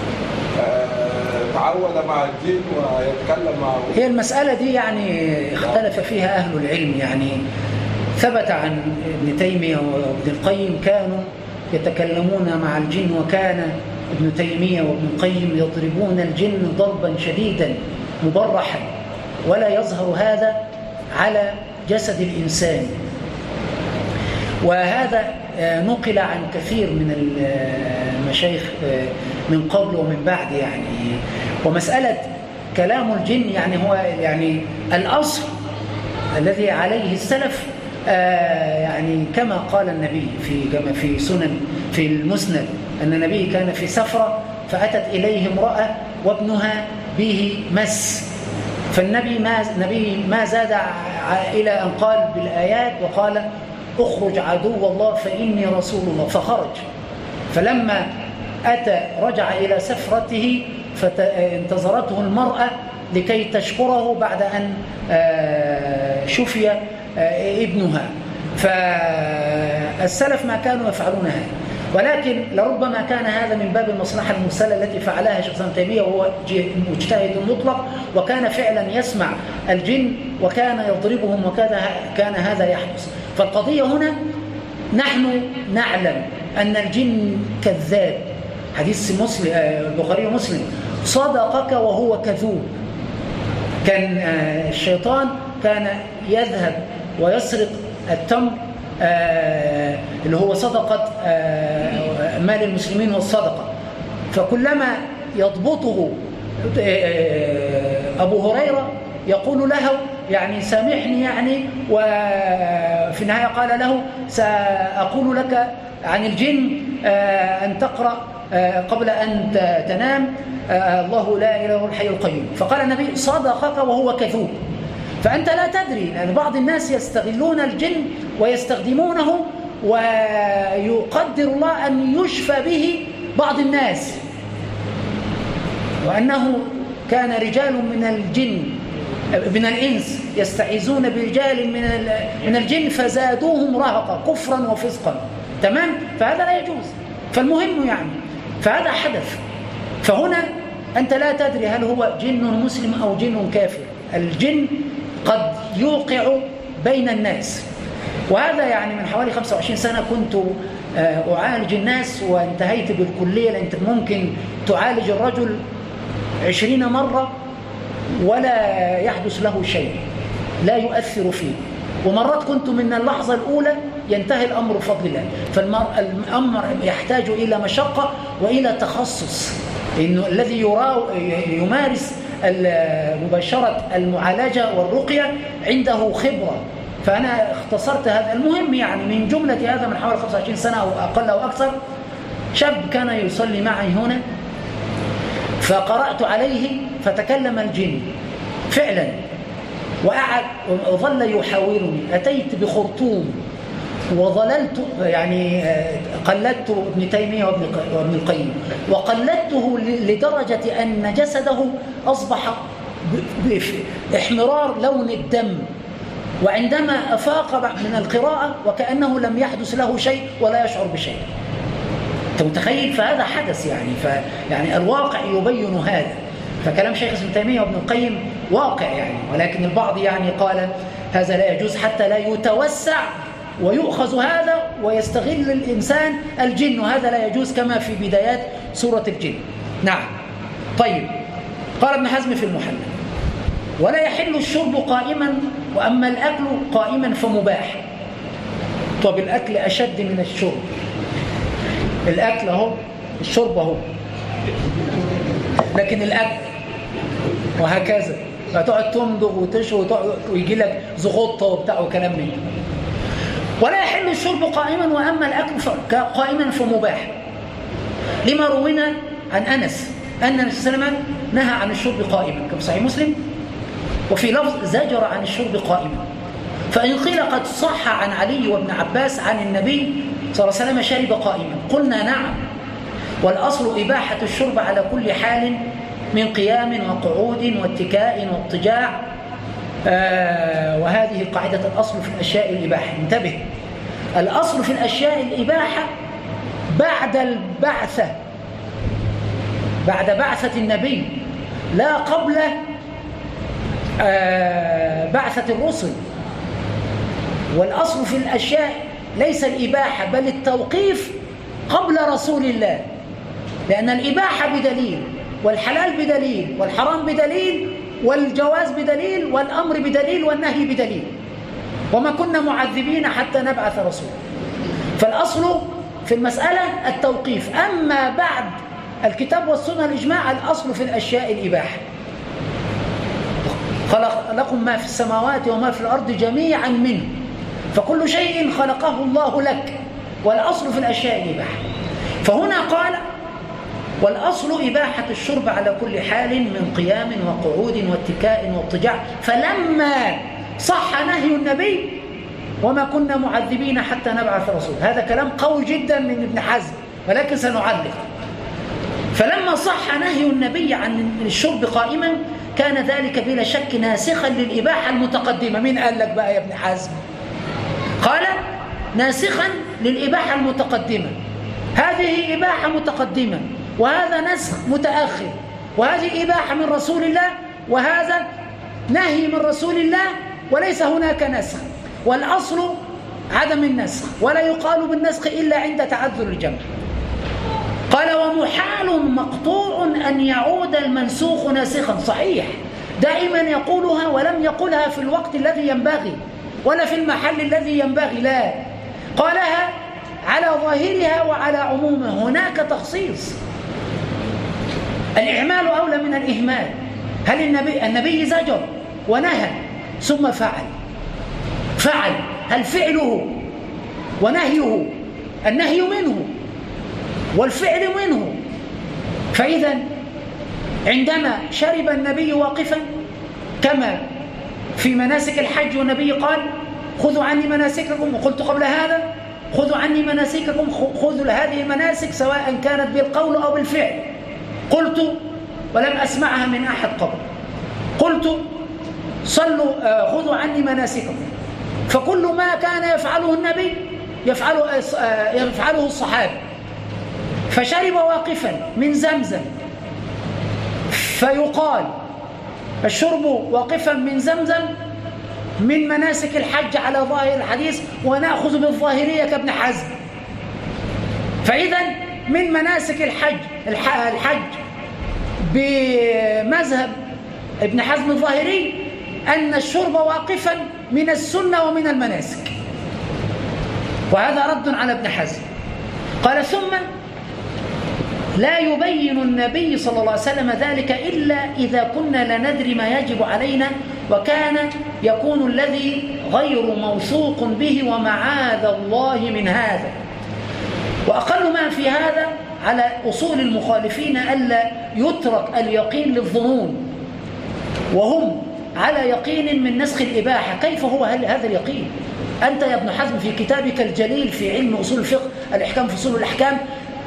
Speaker 4: تعود مع الجن ويتكلم معه.
Speaker 1: هي المسألة دي يعني اختلف فيها أهل العلم. يعني ثبت عن ابن تيمية وابن القيم كانوا يتكلمون مع الجن، وكان ابن تيمية وابن القيم يضربون الجن ضربا شديدا مبرحا، ولا يظهر هذا على جسد الإنسان. وهذا نقل عن كثير من المشايخ من قبل ومن بعد يعني. ومسألة كلام الجن يعني هو يعني الأصل الذي عليه السلف آه يعني كما قال النبي في كما في سنن في المسند أن النبي كان في سفرة فأتت إليه امرأة وابنها به مس، فالنبي ما النبي ما زاد إلى أن قال بالآيات وقال اخرج عدو الله فإني رسول الله، فخرج. فلما أتى رجع إلى سفرته فانتظرته المرأة لكي تشكره بعد أن شفي ابنها. فالسلف ما كانوا يفعلون هذا، ولكن لربما كان هذا من باب المصلحة المرسلة التي فعلها شيخ الإسلام ابن تيمية وهو مجتهد مطلق، وكان فعلا يسمع الجن وكان يضربهم وكذا كان هذا يحدث. فالقضية هنا نحن نعلم أن الجن كذاب، حديث مسلم البخاري ومسلم صدقك وهو كذوب. كان الشيطان كان يذهب ويسرق التمر اللي هو صدقة مال المسلمين والصدقة، فكلما يضبطه أبو هريرة يقول له يعني سامحني يعني، وفي النهاية قال له سأقول لك عن الجن أن تقرأ قبل أن تنام الله لا إله إلا الحي القيوم. فقال النبي صدقك وهو كذوب. فأنت لا تدري، يعني بعض الناس يستغلون الجن ويستخدمونه ويقدر الله أن يشفى به بعض الناس، وأنه كان رجال من الجن من الإنس يستعيذون برجال من من الجن فزادوهم رهقا كفرا وفسقا. تمام؟ فهذا لا يجوز. فالمهم يعني فهذا حدث. فهنا أنت لا تدري هل هو جن مسلم أو جن كافر. الجن قد يوقع بين الناس، وهذا يعني من حوالي خمسة وعشرين سنة كنت أعالج الناس وانتهيت بالكلية، لأن ممكن تعالج الرجل عشرين مرة ولا يحدث له شيء، لا يؤثر فيه، ومرات كنت من اللحظة الأولى ينتهي الأمر بفضل الله. فالأمر يحتاج إلى مشقة وإلى تخصص، إنه الذي يمارس مباشرة المعالجة والرقية عنده خبرة. فأنا اختصرت هذا. المهم يعني من جملة هذا من حوالي خمسة وعشرين سنة أو أقل أو أكثر، شاب كان يصلي معي هنا فقرأت عليه فتكلم الجن فعلا، وقعد وظل يحاورني. أتيت بخرطوم وظللت يعني قلدت ابن تيمية وابن القيم، وقلدته لدرجة أن جسده أصبح باحمرار لون الدم، وعندما أفاق من القراءة وكأنه لم يحدث له شيء ولا يشعر بشيء. أنت متخيل؟ فهذا حدث يعني يعني الواقع يبين هذا. فكلام شيخ ابن تيمية وابن القيم واقع يعني، ولكن البعض يعني قال هذا لا يجوز حتى لا يتوسع ويؤخذ هذا ويستغل الإنسان الجن، وهذا لا يجوز كما في بدايات سورة الجن. نعم. طيب، قال ابن حزم في المحلى: ولا يحل الشرب قائما، وأما الأكل قائما فمباح. طب الأكل أشد من الشرب. الأكل أهو، الشرب أهو، لكن الأكل وهكذا فتقعد تمضغ وتشوي ويجي لك زغطة وبتاع وكلام من ده. ولا يحل الشرب قائما، وأما الأكل قائما فمباح، لما روينا عن أنس أن النبي صلى الله عليه وسلم نهى عن الشرب قائما كما صحيح مسلم، وفي لفظ زجر عن الشرب قائما. فإن قيل قد صح عن علي وابن عباس عن النبي صلى الله عليه وسلم شرب قائما، قلنا نعم، والأصل إباحة الشرب على كل حال من قيام وقعود واتكاء واضطجاع. آه وهذه قاعدة الأصل في الأشياء الإباحة. انتبه، الأصل في الأشياء الإباحة بعد البعثة، بعد بعثة النبي، لا قبل آه بعثة الرسل. والأصل في الأشياء ليس الإباحة بل التوقيف قبل رسول الله، لأن الإباحة بدليل، والحلال بدليل، والحرام بدليل، والجواز بدليل، والأمر بدليل، والنهي بدليل، وما كنا معذبين حتى نبعث رسولا. فالأصل في المسألة التوقيف. أما بعد الكتاب والسنة الإجماع، الأصل في الأشياء الإباحة. خلق لكم ما في السماوات وما في الأرض جميعا منه، فكل شيء خلقه الله لك، والأصل في الأشياء الإباحة. فهنا قال والأصل إباحة الشرب على كل حال من قيام وقعود واتكاء واضطجاع، فلما صح نهي النبي وما كنا معذبين حتى نبعث رسول. هذا كلام قوي جدا من ابن حزم، ولكن سنعلق. فلما صح نهي النبي عن الشرب قائما كان ذلك بلا شك ناسخا للإباحة المتقدمة. مين قال لك بقى يا ابن حزم؟ قال ناسخا للإباحة المتقدمة. هذه إباحة متقدمة، وهذا نسخ متأخر، وهذه إباحة من رسول الله، وهذا نهي من رسول الله، وليس هناك نسخ. والأصل عدم النسخ، ولا يقال بالنسخ إلا عند تعذر الجمع. قال ومحال مقطوع أن يعود المنسوخ ناسخا. صحيح، دائما يقولها ولم يقلها في الوقت الذي ينبغي ولا في المحل الذي ينبغي، لا، قالها على ظاهرها وعلى عمومها. هناك تخصيص. الإعمال أولى من الإهمال. هل النبي, النبي زجر ونهى ثم فعل فعل هل فعله ونهيه، النهي منه والفعل منه. فإذا عندما شرب النبي واقفا كما في مناسك الحج، والنبي قال خذوا عني مناسككم، وقلت قبل هذا خذوا عني مناسككم، خذوا هذه المناسك سواء كانت بالقول أو بالفعل. قلت ولم أسمعها من أحد قبل، قلت صلوا خذوا عني مناسككم، فكل ما كان يفعله النبي يفعله, يفعله الصحابة. فشرب واقفا من زمزم، فيقال الشرب واقفا من زمزم من مناسك الحج على ظاهر الحديث، ونأخذ بالظاهرية كابن حزم. فإذا من مناسك الحج الحج بمذهب ابن حزم الظاهري أن الشرب واقفا من السنة ومن المناسك، وهذا رد على ابن حزم. قال ثم لا يبين النبي صلى الله عليه وسلم ذلك إلا إذا كنا لا ندري ما يجب علينا، وكان يكون الذي غير موثوق به، ومعاذ الله من هذا. وأقل ما في هذا على أصول المخالفين ألا يترك اليقين للظنون، وهم على يقين من نسخ الإباحة. كيف هو هذا اليقين؟ أنت يا ابن حزم في كتابك الجليل في علم أصول الفقه الإحكام في أصول الأحكام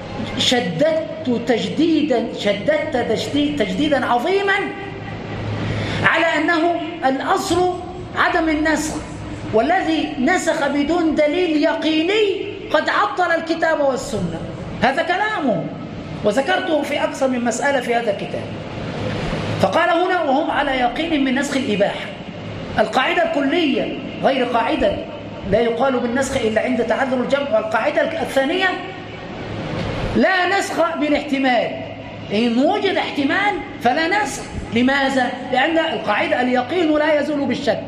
Speaker 1: شددت تجديدا شددت تجديدا عظيما على أنه الأصل عدم النسخ، والذي نسخ بدون دليل يقيني قد عطل الكتاب والسنة. هذا كلامه، وذكرته في أكثر من مسألة في هذا الكتاب. فقال هنا وهم على يقين من نسخ الإباحة. القاعدة الكلية غير قاعدة لا يقال بالنسخ إلا عند تعذر الجمع. والقاعدة الثانية لا نسخ بالاحتمال، إن وجد احتمال فلا نسخ. لماذا؟ لأن القاعدة اليقين لا يزول بالشك،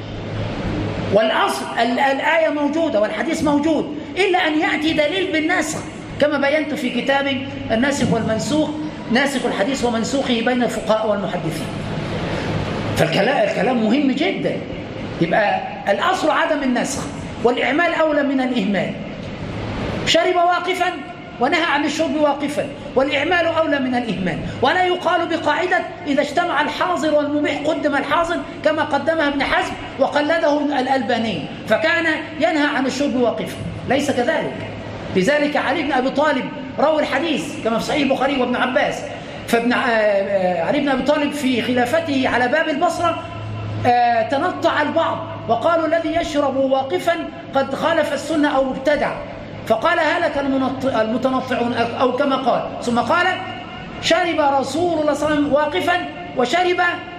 Speaker 1: والأصل الآية موجودة والحديث موجود، إلا أن يأتي دليل بالنسخ كما بينت في كتاب الناسخ والمنسوخ، ناسخ الحديث ومنسوخه بين الفقهاء والمحدثين. فالكلام الكلام مهم جدا. يبقى الأصل عدم النسخ، والإعمال أولى من الإهمال. شرب واقفا ونهى عن الشرب واقفا، والإعمال أولى من الإهمال. ولا يقال بقاعدة إذا اجتمع الحاظر والمبيح قدم الحاظر كما قدمها ابن حزم وقلده الألباني، فكان ينهى عن الشرب واقفا. ليس كذلك. لذلك علي بن أبي طالب روى الحديث كما في صحيح البخاري وابن عباس. فابن علي بن أبي طالب في خلافته على باب البصرة تنطع البعض وقالوا الذي يشرب واقفا قد خالف السنة أو ابتدع، فقال هلك المتنطعون أو كما قال. ثم قال شرب رسول الله صلى الله عليه وسلم واقفا وشرب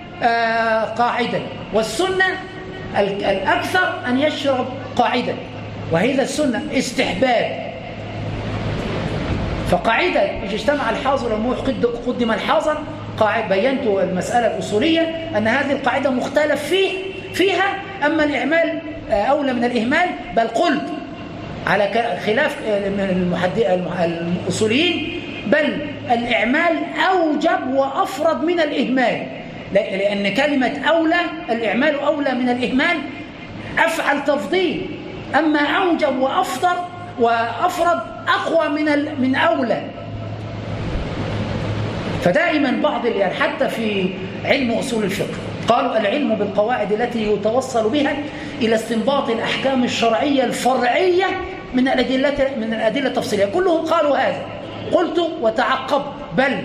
Speaker 1: قاعدا، والسنة الأكثر أن يشرب قاعدا، وهذا السنة استحباب. فقاعدة إذا اجتمع الحاضر والمبيح قدم الحاضر. بينت المسألة الأصولية أن هذه القاعدة مختلف فيه فيها، أما الإعمال أولى من الإهمال، بل قلت على خلاف الأصوليين بل الإعمال أوجب وأفرض من الإهمال، لأن كلمة أولى، الإعمال أولى من الإهمال، أفعل تفضيل. أما أوجب وأفضل وأفرض أقوى من من أولى. فدائما بعض يعني حتى في علم أصول الفقه قالوا العلم بالقواعد التي يتوصل بها إلى استنباط الأحكام الشرعية الفرعية من الأدلة من الأدلة التفصيلية. كلهم قالوا هذا. قلت وتعقب بل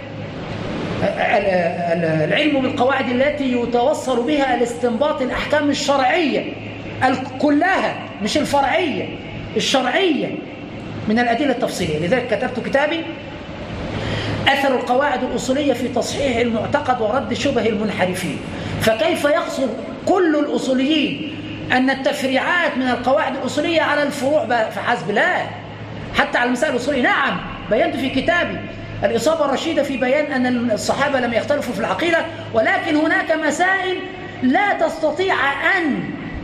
Speaker 1: العلم بالقواعد التي يتوصل بها إلى استنباط الأحكام الشرعية كلها، مش الفرعية، الشرعية من الأدلة التفصيلية. لذلك كتبت كتابي أثر القواعد الأصولية في تصحيح المعتقد ورد شبه المنحرفين. فكيف يقصد كل الأصوليين أن التفريعات من القواعد الأصولية على الفروع فحسب؟ لا، حتى على المسائل الأصولية. نعم، بينت في كتابي الإصابة الرشيدة في بيان أن الصحابة لم يختلفوا في العقيدة، ولكن هناك مسائل لا تستطيع أن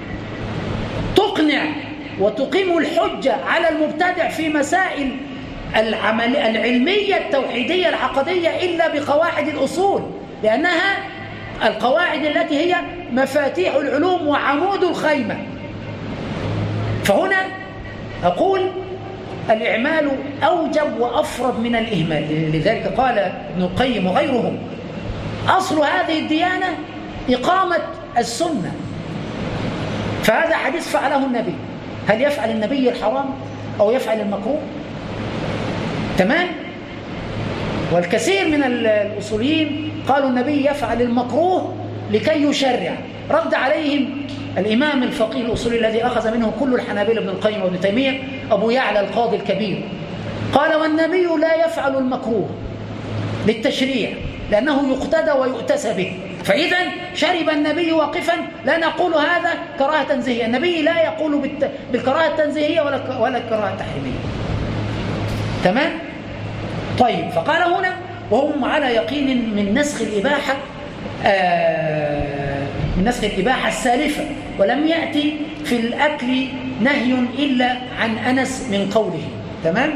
Speaker 1: تقنع وتقيم الحجة على المبتدع في مسائل العمل العلمية التوحيدية العقدية إلا بقواعد الأصول، لأنها القواعد التي هي مفاتيح العلوم وعمود الخيمة. فهنا أقول الإعمال أوجب وأفرض من الإهمال. لذلك قال ابن القيم وغيرهم أصل هذه الديانة إقامة السنة. فهذا حديث فعله النبي، هل يفعل النبي الحرام أو يفعل المكروه؟ تمام؟ والكثير من الأصوليين قالوا النبي يفعل المكروه لكي يشرع. رد عليهم الإمام الفقيه الأصولي الذي أخذ منه كل الحنابلة ابن القيم وابن تيمية، أبو يعلى القاضي الكبير، قال والنبي لا يفعل المكروه للتشريع لأنه يقتدى ويؤتسى به. فإذا شرب النبي واقفا لا نقول هذا كراهة تنزيهية. النبي لا يقول بالكراهة التنزيهية ولا ولا الكراهة التحريمية. تمام؟ طيب، فقال هنا وهم على يقين من نسخ الإباحة آه من نسخ الإباحة السالفة، ولم يأتي في الأكل نهي إلا عن أنس من قوله. تمام؟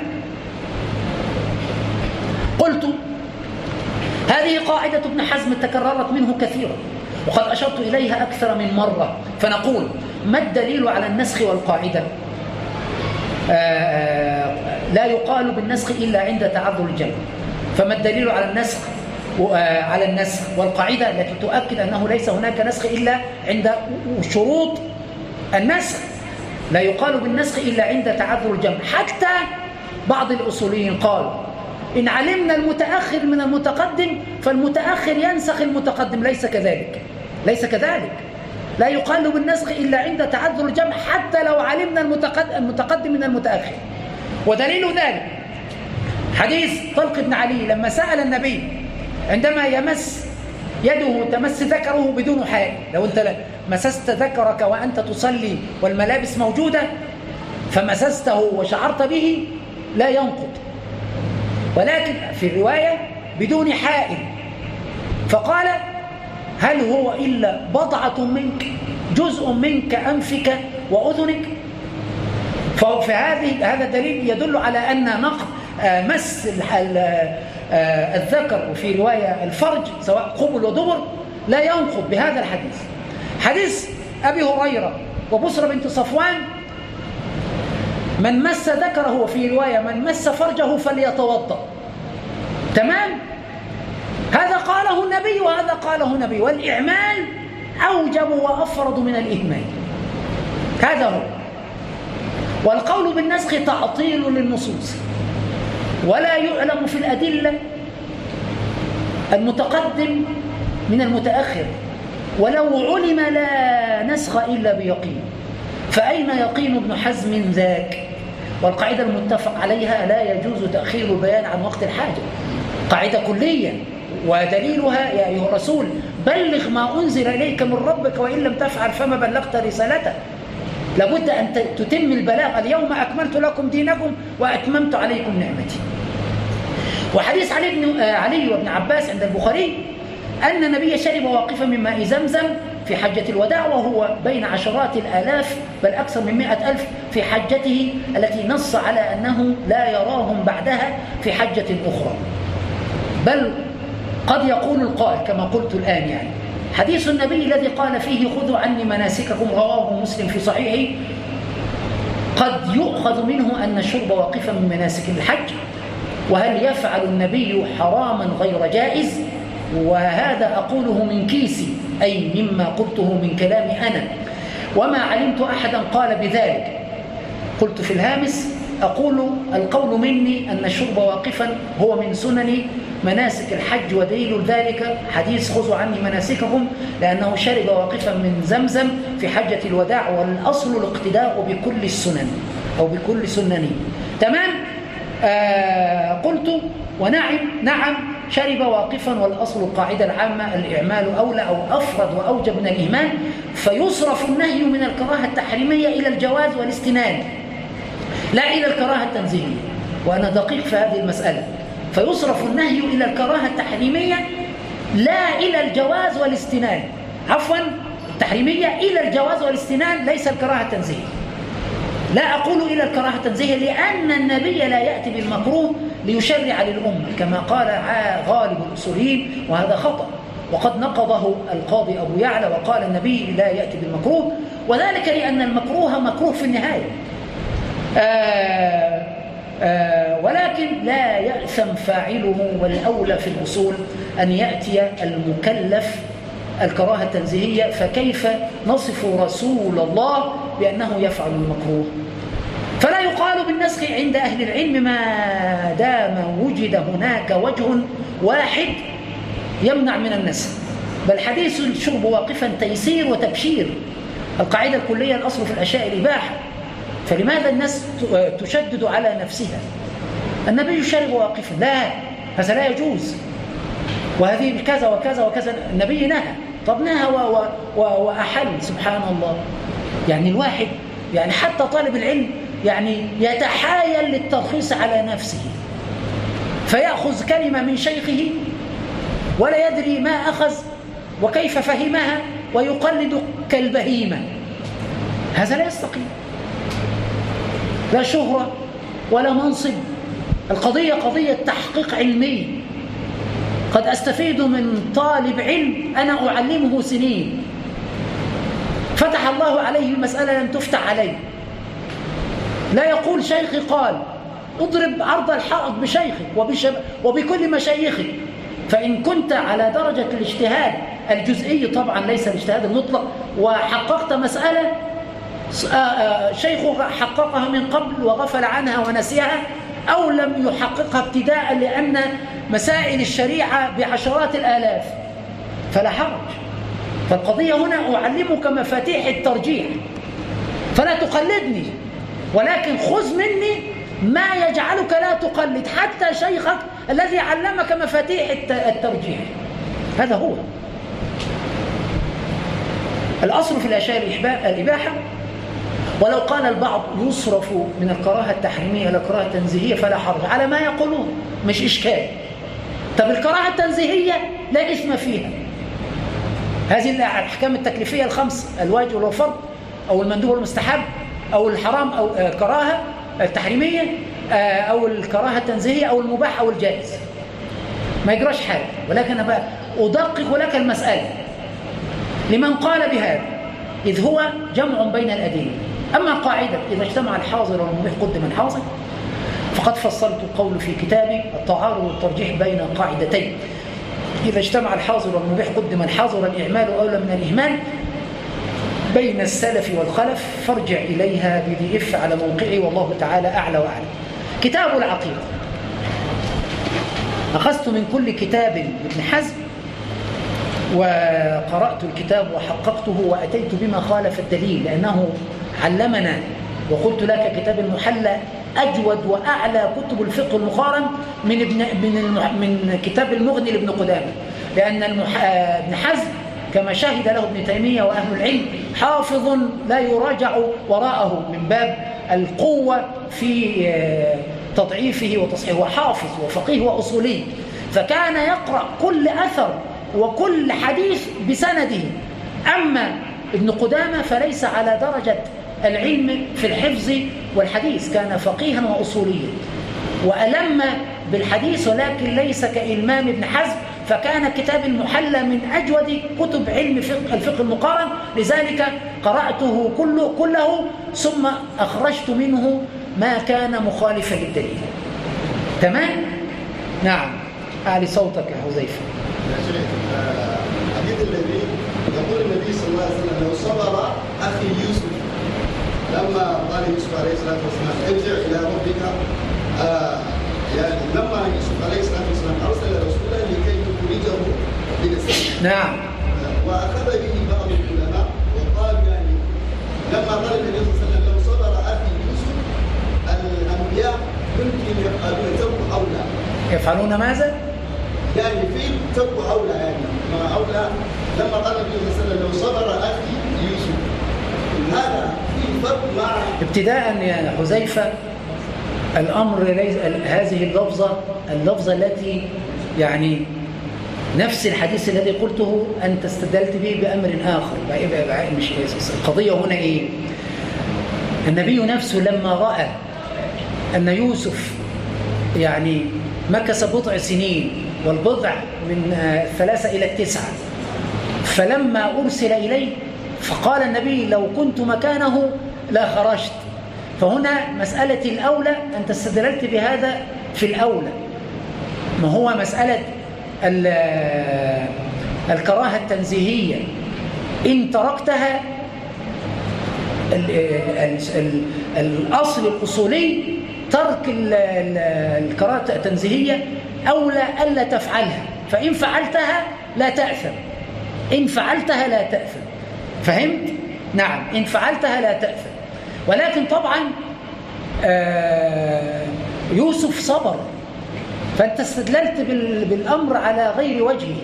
Speaker 1: قلت هذه قاعدة ابن حزم تكررت منه كثيرا وقد أشرت إليها أكثر من مرة. فنقول ما الدليل على النسخ والقاعدة؟ آه لا يقال بالنسخ إلا عند تعذر الجمع. فما الدليل على النسخ آه على النسخ والقاعدة التي تؤكد أنه ليس هناك نسخ إلا عند شروط النسخ؟ لا يقال بالنسخ إلا عند تعذر الجمع. حتى بعض الأصوليين قالوا إن علمنا المتأخر من المتقدم فالمتأخر ينسخ المتقدم. ليس كذلك، ليس كذلك. لا يقال بالنسخ إلا عند تعذر الجمع حتى لو علمنا المتقدم من المتأخر. ودليل ذلك حديث طلق بن علي لما سأل النبي عندما يمس يده تمس ذكره بدون حائل. لو أنت مسست ذكرك وأنت تصلي والملابس موجودة فمسسته وشعرت به لا ينقض، ولكن في الرواية بدون حائل. فقال هل هو إلا بضعة منك، جزء منك أنفك وأذنك؟ فهذه هذا الدليل يدل على أن نقض مس الذكر وفي رواية الفرج سواء قبل ودبر لا ينقض بهذا الحديث. حديث أبي هريرة وبصرة بنت صفوان من مس ذكره، وفي رواية من مس فرجه فليتوضأ. تمام؟ هذا قاله النبي وهذا قاله النبي، والإعمال أوجب وأفرض من الإهمال. هذا هو. والقول بالنسخ تعطيل للنصوص، ولا يعلم في الأدلة المتقدم من المتأخر، ولو علم لا نسخ إلا بيقين. فأين يقين ابن حزم ذاك؟ والقاعدة المتفق عليها لا يجوز تأخير البيان عن وقت الحاجة، قاعدة كلية. ودليلها يا أيها الرسول بلغ ما أنزل إليك من ربك وإن لم تفعل فما بلغت رسالته. لابد أن تتم البلاغ. اليوم أكملت لكم دينكم وأتممت عليكم نعمتي. وحديث علي بن علي وابن عباس عند البخاري أن النبي شرب واقفا من ماء زمزم في حجة الوداع وهو بين عشرات الآلاف بل أكثر من مئة ألف في حجته التي نص على أنه لا يراهم بعدها في حجة أخرى. بل قد يقول القائل كما قلت الآن يعني حديث النبي الذي قال فيه خذوا عني مناسككم رواه مسلم في صحيحه قد يؤخذ منه أن الشرب واقفا من مناسك الحج، وهل يفعل النبي حراما غير جائز؟ وهذا أقوله من كيسي أي مما قلته من كلامي أنا، وما علمت أحدا قال بذلك. قلت في الهامس أقول القول مني أن الشرب واقفا هو من سنن مناسك الحج، ودليل ذلك حديث خذوا عني مناسككم لأنه شرب واقفا من زمزم في حجة الوداع، والأصل الاقتداء بكل السنن أو بكل سنن. تمام؟ آه قلت ونعم نعم شرب واقفا، والأصل القاعدة العامة الإعمال أولى أو أفرد وأوجب من الإهمال، فيصرف النهي من الكراهة التحريمية إلى الجواز والاستنان لا إلى الكراهة التنزيهية، وأنا دقيق في هذه المسألة. فيصرف النهي إلى الكراهة التحريمية لا إلى الجواز والاستنان، عفوا التحريمية إلى الجواز والاستنان ليس الكراهة التنزيهية. لا أقول إلى الكراهة التنزيهية لأن النبي لا يأتي بالمكروه ليشرع للأمة كما قال غالب الأصوليين، وهذا خطأ، وقد نقضه القاضي أبو يعلى وقال النبي لا يأتي بالمكروه، وذلك لأن المكروه مكروه في النهاية. آه آه ولكن لا يأثم فاعله، والأولى في الأصول أن يأتي المكلف الكراهة التنزيهية، فكيف نصف رسول الله بأنه يفعل المكروه؟ فلا يقال بالنسخ عند أهل العلم ما دام وجد هناك وجه واحد يمنع من النسخ، بل حديث الشرب واقفا تيسير وتبشير. القاعدة الكلية الأصل في الأشياء الإباحة، فلماذا الناس تشدد على نفسها؟ النبي شرب واقفا، لا هذا لا يجوز، وهذه كذا وكذا وكذا، النبي نهى، طب نهى وأحل، سبحان الله. يعني الواحد يعني حتى طالب العلم يعني يتحايل للترخيص على نفسه، فيأخذ كلمة من شيخه ولا يدري ما أخذ وكيف فهمها ويقلد كالبهيمة، هذا لا يستقيم، لا شهرة ولا منصب. القضية قضية تحقيق علمي، قد أستفيد من طالب علم أنا أعلمه سنين، فتح الله عليه المسألة لم تفتح عليه، لا يقول شيخي قال، اضرب عرض الحائط بشيخك وبشب... وبكل مشايخك. فإن كنت على درجة الاجتهاد الجزئي، طبعا ليس الاجتهاد المطلق، وحققت مسألة شيخك حققها من قبل وغفل عنها ونسيها، أو لم يحققها ابتداء لأن مسائل الشريعة بعشرات الآلاف، فلا حرج. فالقضية هنا أعلمك مفاتيح الترجيح، فلا تقلدني، ولكن خذ مني ما يجعلك لا تقلد حتى شيخك الذي علمك مفاتيح الترجيح. هذا هو الأصل في الأشياء الإباحة. ولو قال البعض يصرف من الكراهة التحريمية إلى الكراهة التنزيهية فلا حرج على ما يقولون، مش إشكال. طب الكراهة التنزيهية لا إثم فيها، هذه الأحكام التكليفية الخمس، الواجب والفرض أو المندوب والمستحب أو الحرام أو الكراهة التحريمية أو الكراهة التنزيهية أو المباح أو الجائز، ما يجراش حاجة. ولكن أنا أدقق لك المسألة لمن قال بهذا، إذ هو جمع بين الأدلة. أما قاعدة إذا اجتمع الحاظر والمبيح قدم الحاظر، فقد فصلت القول في كتابي التعارض والترجيح بين قاعدتين: إذا اجتمع الحاظر والمبيح قدم الحاظر، الإعمال أولى من الإهمال، بين السلف والخلف، فارجع إليها بي دي إف على موقعي، والله تعالى أعلى وأعلم. كتاب العقيدة، أخذت من كل كتاب ابن حزم وقرأت الكتاب وحققته وأتيت بما خالف الدليل، لأنه علمنا، وقلت لك كتاب المحلى أجود وأعلى كتب الفقه المقارن من ابن من المح من كتاب المغني لابن قدامة، لأن المح... ابن حزم كما شهد له ابن تيمية وأهل العلم حافظ لا يراجع وراءه من باب القوة في تضعيفه وتصحيحه، وحافظ وفقيه وأصولي، فكان يقرأ كل أثر وكل حديث بسنده. أما ابن قدامة فليس على درجة العلم في الحفظ والحديث، كان فقيها وأصوليا وألم بالحديث، ولكن ليس كإلمام ابن حزم فكان كتاب المحلى من أجود كتب علم فقه الفقه المقارن، لذلك قرأته كله, كله ثم أخرجت منه ما كان مخالفا للدليل. تمام؟ نعم. أعلي صوتك يا حذيفة.
Speaker 3: يا شيخ، الحديث الذي يقول النبي صلى الله عليه وسلم: لو صبر أخي يوسف لما قال يوسف عليه الصلاة والسلام: ارجع إلى ربك. آه يعني لما يوسف عليه الصلاة والسلام أرسل رسولا لكي يخرجه من السجن.
Speaker 1: نعم.
Speaker 3: وأخذ به بعض العلماء وقال يعني لما قال النبي صلى الله عليه وسلم: لو صبر أخي يوسف، الأنبياء يمكن يفعلون ترك أولى.
Speaker 1: يفعلون ماذا؟
Speaker 3: يعني في ترك أولى، يعني ما أولى. لما قال النبي صلى الله عليه وسلم: لو صبر أخي يوسف، هذا في فرق مع
Speaker 1: ابتداء يا حذيفة، الأمر ليس هذه اللفظة اللفظة التي يعني نفس الحديث الذي قلته أنت استدلت به بأمر آخر. مش القضية هنا إيه؟ النبي نفسه لما رأى أن يوسف يعني مكث بضع سنين، والبضع من الثلاثة إلى التسعة، فلما أرسل إليه فقال النبي: لو كنت مكانه لا خرجت. فهنا مسألة الأولى أنت استدللت بهذا في الأولى، ما هو مسألة الكراهة التنزيهية إن تركتها. الأصل الأصولي ترك الكراهة التنزيهية أولى ألا تفعلها، فإن فعلتها لا تأثم، إن فعلتها لا تأثم. فهمت؟ نعم، إن فعلتها لا تأثم. ولكن طبعا يوسف صبر، فأنت استدللت بالأمر على غير وجهه،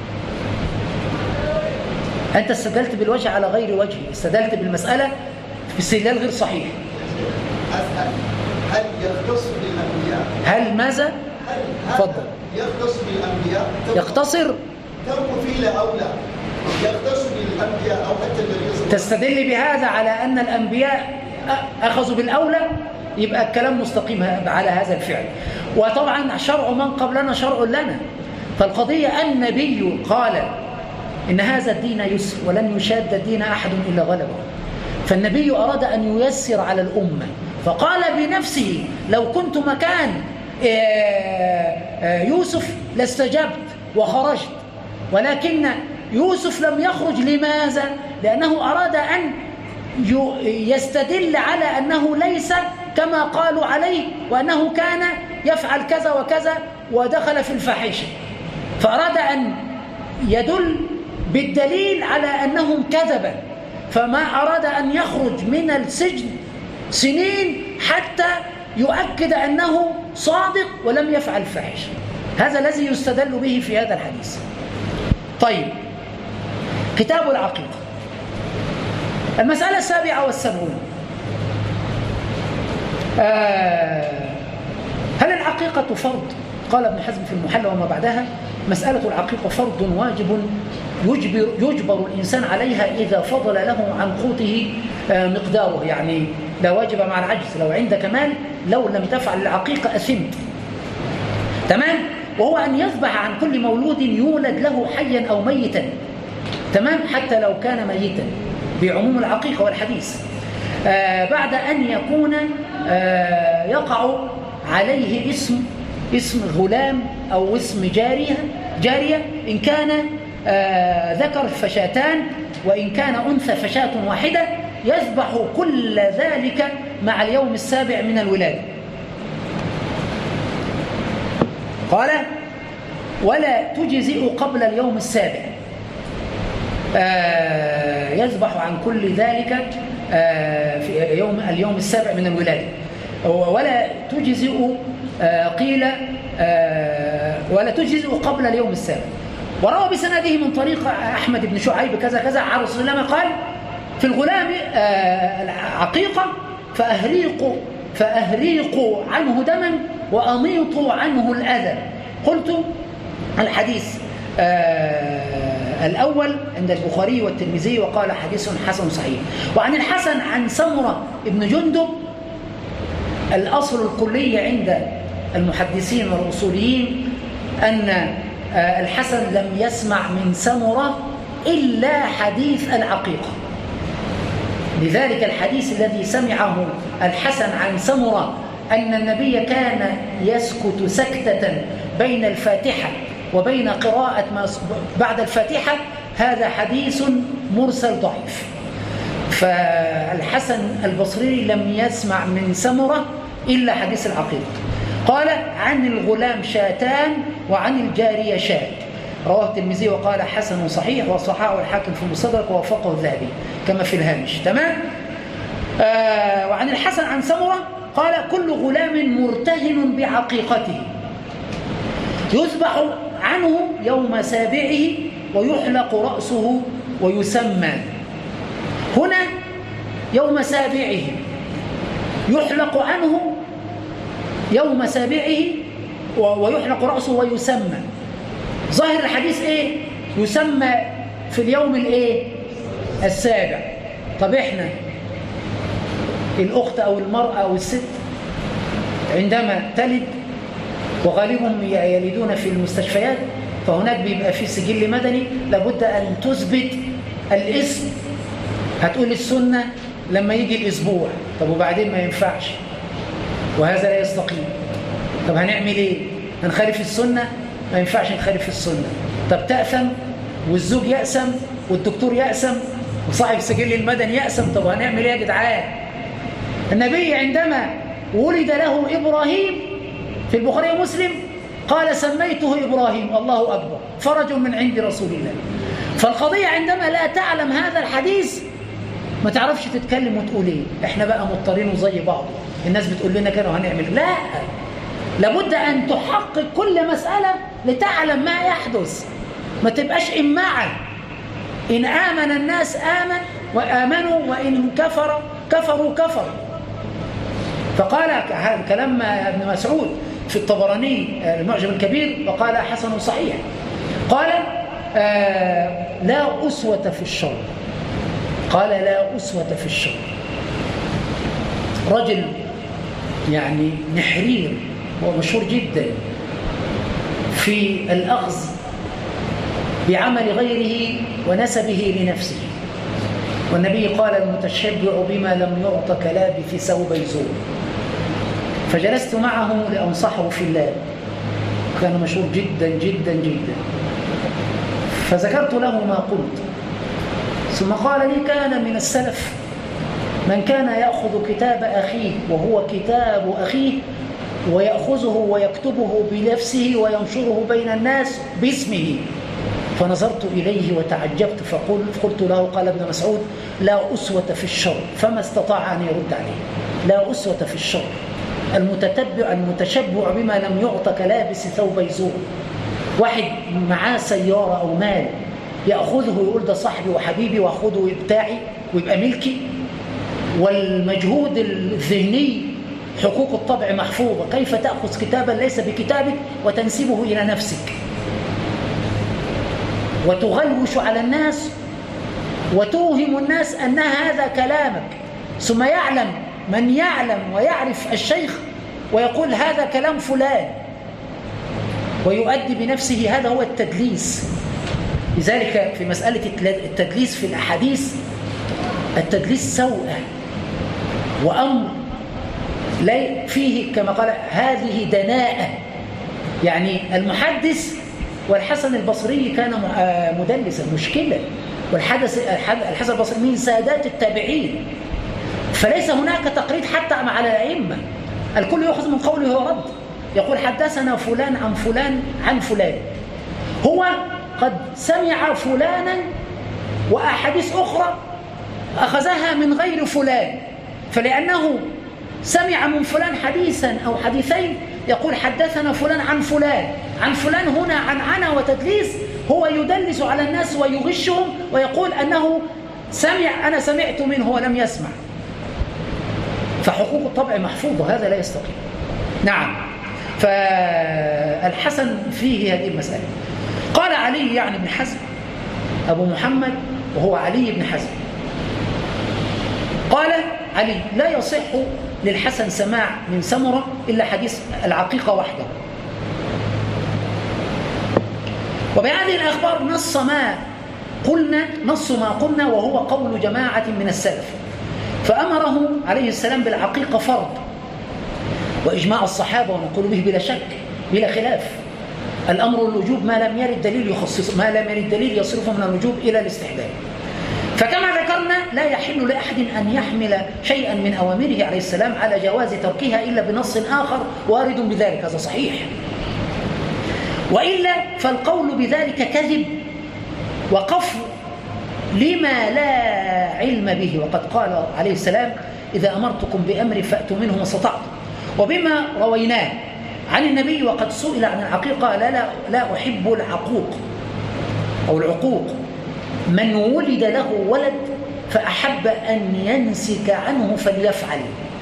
Speaker 1: أنت استدلت بالوجه على غير وجهه، استدلت بالمسألة باستدلال غير صحيح.
Speaker 3: أسأل: هل يختص بالأنبياء؟
Speaker 1: هل ماذا؟ تفضل.
Speaker 3: يختص بالأنبياء؟
Speaker 1: يختصر؟
Speaker 3: ترك فيل أولى يختص بالأنبياء أو حتى النبي صلى الله عليه وسلم.
Speaker 1: تستدل بهذا على أن الأنبياء أخذوا بالأولى، يبقى الكلام مستقيم على هذا الفعل. وطبعا شرع من قبلنا شرع لنا، فالقضية النبي قال إن هذا الدين يسر ولن يشاد الدين أحد إلا غلبه، فالنبي أراد أن ييسر على الأمة، فقال بنفسه: لو كنت مكان يوسف لاستجبت وخرجت. ولكن يوسف لم يخرج، لماذا؟ لأنه أراد أن يستدل على أنه ليس كما قالوا عليه، وأنه كان يفعل كذا وكذا ودخل في الفاحشة، فأراد أن يدل بالدليل على أنهم كذبا، فما أراد أن يخرج من السجن سنين حتى يؤكد أنه صادق ولم يفعل فاحشة. هذا الذي يستدل به في هذا الحديث. طيب، كتاب العقيقة. المسألة السابعة والسبعون: آه هل العقيقة فرض؟ قال ابن حزم في المحلى وما بعدها: مسألة العقيقة فرض واجب يجبر, يجبر الإنسان عليها إذا فضل له عن قوته آه مقداره، يعني لا واجب مع العجز، لو عندك مال لو لم تفعل العقيقة أثمت. تمام؟ وهو أن يذبح عن كل مولود يولد له حيا أو ميتا، تمام، حتى لو كان ميتا، بعموم العقيقة والحديث. آه بعد أن يكون آه يقع عليه اسم اسم غلام أو اسم جارية جارية إن كان آه ذكر فشاتان، وإن كان أنثى فشاة واحدة، يذبح كل ذلك مع اليوم السابع من الولادة. قال: ولا تجزئ قبل اليوم السابع. آه يذبح عن كل ذلك آه في يوم اليوم السابع من الولادة. ولا تجزئ آه قيل آه ولا تجزئ قبل اليوم السابع. وروى بسنده من طريق أحمد بن شعيب كذا كذا عن رسول الله قال: في الغلام آه العقيقة فأهريقوا فأهريقوا عنه دما وأميطوا عنه الأذى. قلت: الحديث آه الأول عند البخاري والترمذي، وقال حديث حسن صحيح. وعن الحسن عن سمرة ابن جندب: الأصل الكلي عند المحدثين والأصوليين أن الحسن لم يسمع من سمرة إلا حديث العقيقة. لذلك الحديث الذي سمعه الحسن عن سمرة أن النبي كان يسكت سكتة بين الفاتحة وبين قراءة ما بعد الفاتحة، هذا حديث مرسل ضعيف. فالحسن البصري لم يسمع من سمرة إلا حديث العقيقة. قال عن الغلام شاتان وعن الجارية شات، رواه الترمذي وقال حسن صحيح، وصححه الحاكم في المستدرك ووافقه الذهبي كما في الهامش. تمام. آه وعن الحسن عن سمرة قال كل غلام مرتهن بعقيقته يذبح عنه يوم سابعه ويحلق رأسه ويسمى. هنا يوم سابعه يحلق عنه يوم سابعه ويحلق رأسه ويسمى. ظاهر الحديث ايه؟ يسمى في اليوم الايه؟ السابع. طب احنا الاخت او المرأة او الست عندما تلد، وغالبهم يلدون في المستشفيات، فهناك بيبقى في سجل مدني لابد ان تثبت الاسم. هتقول السنة لما يجي الاسبوع، طب وبعدين ما ينفعش وهذا لا يستقيم. طب هنعمل ايه؟ هنخالف السنة؟ ما ينفعش نخالف السنة. طب تأثم والزوج يأثم والدكتور يأثم وصاحب السجل المدني يأثم. طب هنعمل ايه يا جدعان؟ النبي عندما ولد له إبراهيم في البخاري ومسلم قال سميته إبراهيم، الله أكبر، فرج من عند رسول الله. فالقضية عندما لا تعلم هذا الحديث ما تعرفش تتكلم وتقول ايه. احنا بقى مضطرين وزي بعض، الناس بتقول لنا كانوا هنعمل. لا، لابد أن تحقق كل مسألة لتعلم ما يحدث، ما تبقاش إماعا. إن آمن الناس آمن وآمنوا، وإن كفروا كفروا كفر. فقال هذا كلام ابن مسعود في الطبراني المعجم الكبير وقال حسن صحيح. قال آه لا أسوة في الشر، قال لا أسوة في الشر. رجل يعني نحرير ومشهور جدا في الأخذ بعمل غيره ونسبه لنفسه، والنبي قال المتشبع بما لم يعط كلابث ثوب يزور. فجلست معه لأنصحه في الله، كان مشهور جدا جدا جدا. فذكرت له ما قلت، ثم قال لي كان من السلف من كان يأخذ كتاب أخيه وهو كتاب أخيه ويأخذه ويكتبه بنفسه وينشره بين الناس باسمه. فنظرت إليه وتعجبت فقلت له قال ابن مسعود لا أسوة في الشر، فما استطاع أن يرد عليه. لا أسوة في الشر، المتتبع المتشبع بما لم يعط كلابس ثوب يزور. واحد معاه سيارة أو مال يأخذه ويقول ده صاحبي وحبيبي وأخذه بتاعي ويبقى ملكي، والمجهود الذهني حقوق الطبع محفوظة. كيف تأخذ كتابا ليس بكتابك وتنسبه إلى نفسك وتغلوش على الناس وتوهم الناس أن هذا كلامك، ثم يعلم من يعلم ويعرف الشيخ ويقول هذا كلام فلان ويؤدي بنفسه. هذا هو التدليس. لذلك في مسألة التدليس في الأحاديث، التدليس سوء وأمر لا فيه كما قال هذه دناءة. يعني المحدث والحسن البصري كان مدلسا مشكلة، والحدث الحسن البصري من سادات التابعين، فليس هناك تقريد حتى مع الأئمة، الكل يأخذ من قوله ورد. يقول حدثنا فلان عن فلان عن فلان، هو قد سمع فلانا وأحاديث أخرى أخذها من غير فلان، فلأنه سمع من فلان حديثا أو حديثين يقول حدثنا فلان عن فلان عن فلان. هنا عنعنة وتدليس، هو يدلس على الناس ويغشهم ويقول أنه سمع، أنا سمعت منه ولم يسمع. فحقوق الطبع محفوظة، هذا لا يستقيم. نعم. فالحسن فيه هذه المسألة. قال علي يعني بن حزم أبو محمد وهو علي بن حزم، قال علي لا يصح للحسن سماع من سمرة إلا حديث العقيقة وحده. وبهذه الأخبار نص ما قلنا نص ما قلنا وهو قول جماعة من السلف، فأمره عليه السلام بالعقيقة فرض، وإجماع الصحابة ونقول به بلا شك بلا خلاف. الأمر الوجوب ما لم يرد دليل يخصص ما لم يرد دليل يصرفه من الوجوب إلى الاستحباب. فكما ذكرنا لا يحل لأحد أن يحمل شيئا من أوامره عليه السلام على جواز تركها إلا بنص آخر وارد بذلك، هذا صحيح، وإلا فالقول بذلك كذب وقف لما لا علم به. وقد قال عليه السلام: إذا أمرتكم بأمر فأتوا منه ما استطعتم. وبما رويناه عن النبي وقد سئل عن العقيقة: لا, لا, لا أحب العقوق أو العقوق من ولد له ولد فأحب أن ينسك عنه فليفعل.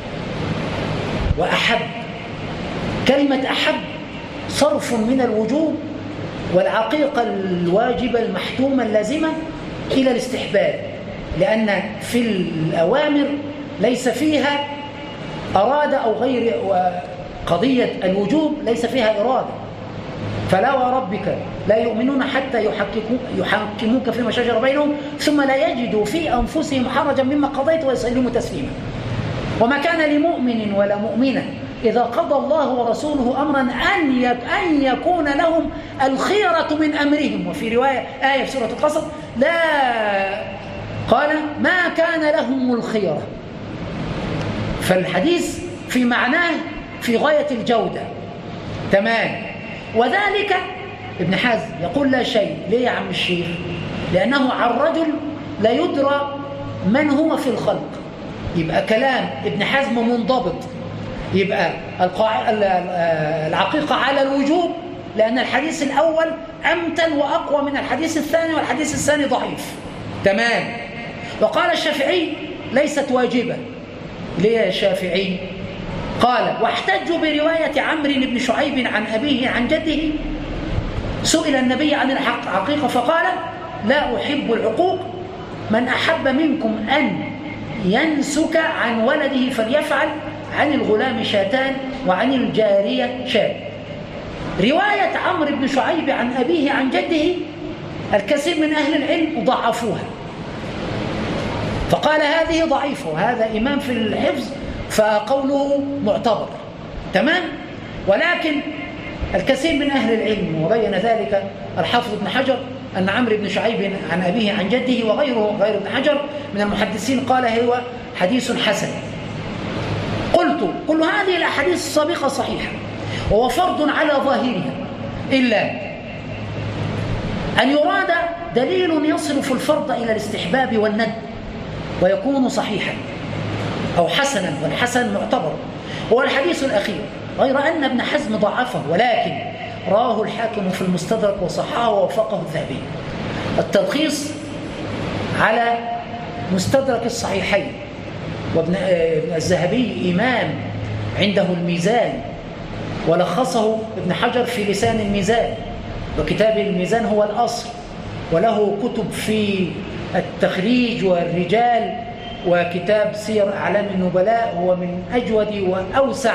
Speaker 1: وأحب، كلمة أحب صرف من الوجوب والعقيقة الواجبة المحتومة اللازمة إلى الاستحباب، لأن في الأوامر ليس فيها أراد أو غير، قضية الوجوب ليس فيها إرادة. فلا وربك لا يؤمنون حتى يحكموك فيما شجر بينهم ثم لا يجدوا في أنفسهم حرجا مما قضيت ويسلموا تسليما. وما كان لمؤمن ولا مؤمنة إذا قضى الله ورسوله أمرا أن أن يكون لهم الخيرة من أمرهم. وفي رواية آية في سورة القصص: لا قال ما كان لهم الخيرة. فالحديث في معناه في غاية الجودة تمام. وذلك ابن حزم يقول لا شيء. ليه يا عم الشيخ؟ لأنه عن رجل لا يدرى من هو في الخلق. يبقى كلام ابن حزم منضبط، يبقى العقيقة على الوجوب لأن الحديث الأول أمتن وأقوى من الحديث الثاني، والحديث الثاني ضعيف تمام. وقال الشافعي ليست واجبة. ليه يا شافعي؟ قال: واحتجوا برواية عمرو بن شعيب عن أبيه عن جده. سئل النبي عن العقيقة فقال: لا أحب العقوق، من أحب منكم أن ينسك عن ولده فليفعل، عن الغلام شاتان وعن الجارية شاة. رواية عمرو بن شعيب عن أبيه عن جده الكثير من أهل العلم ضعفوها، فقال هذه ضعيفة وهذا إمام في الحفظ فقوله معتبر تمام. ولكن الكثير من أهل العلم وبين ذلك الحافظ ابن حجر أن عمرو بن شعيب عن أبيه عن جده وغيره غير ابن حجر من المحدثين قال هو حديث حسن. قلت كل هذه الأحاديث السابقة صحيحة وهو فرض على ظاهرها، إلا أن يراد دليل يصرف الفرض إلى الاستحباب والند ويكون صحيحا أو حسنا، والحسن معتبر هو الحديث الأخير، غير أن ابن حزم ضعفه ولكن راه الحاكم في المستدرك وصححه ووافقه الذهبي. التلخيص على مستدرك الصحيحين، وابن الذهبي إمام عنده الميزان ولخصه ابن حجر في لسان الميزان، وكتاب الميزان هو الأصل، وله كتب في التخريج والرجال، وكتاب سير أعلام النبلاء هو من أجود وأوسع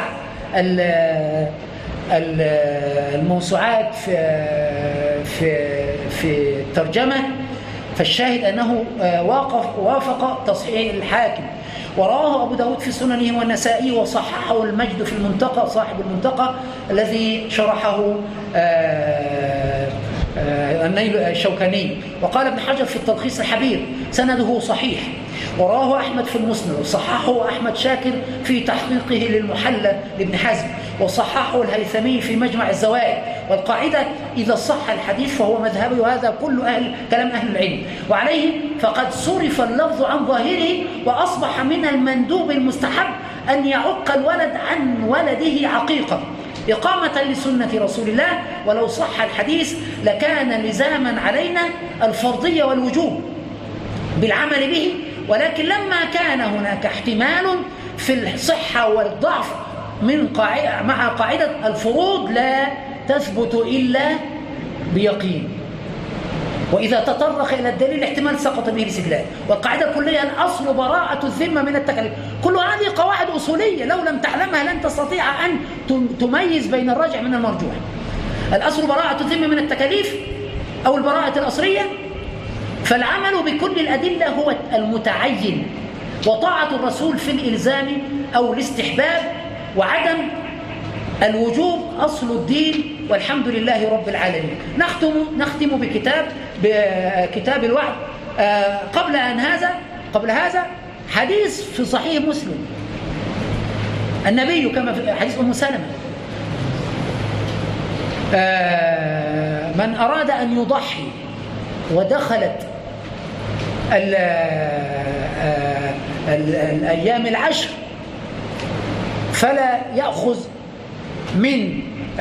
Speaker 1: الموسوعات في في في الترجمة. فالشاهد أنه واقف وافق تصحيح الحاكم. وراه أبو داود في سننه والنسائي وصححه المجد في المنتقى صاحب المنتقى الذي شرحه النيل الشوكاني. وقال ابن حجر في التلخيص الحبير سنده صحيح. وراه أحمد في المسند وصححه أحمد شاكر في تحقيقه للمحلى لابن حزم، وصححه الهيثمي في مجمع الزوائد. والقاعدة إذا صح الحديث فهو مذهبي، وهذا كل أهل كلام أهل العلم، وعليه فقد صرف اللفظ عن ظاهره وأصبح من المندوب المستحب أن يعق الولد عن ولده عقيقة إقامة لسنة رسول الله. ولو صح الحديث لكان لزاما علينا الفرضية والوجوب بالعمل به، ولكن لما كان هناك احتمال في الصحة والضعف من قاعدة مع قاعدة الفروض لا تثبت إلا بيقين، وإذا تطرق إلى الدليل احتمال سقط به الاستدلال. والقاعدة الكلية الأصل براءة الذمة من التكاليف. كل هذه قواعد أصولية لو لم تعلمها لن تستطيع أن تميز بين الراجح من المرجوح. الأصل براءة الذمة من التكاليف أو البراءة الأصلية، فالعمل بكل الأدلة هو المتعين، وطاعة الرسول في الإلزام أو الاستحباب وعدم الوجوب أصل الدين، والحمد لله رب العالمين. نختم نختم بكتاب بكتاب الوعد. آه قبل أن هذا قبل هذا حديث في صحيح مسلم، النبي كما في حديث أم سلمة، آه من أراد أن يضحي ودخلت ال ال الأيام العشر فلا يأخذ من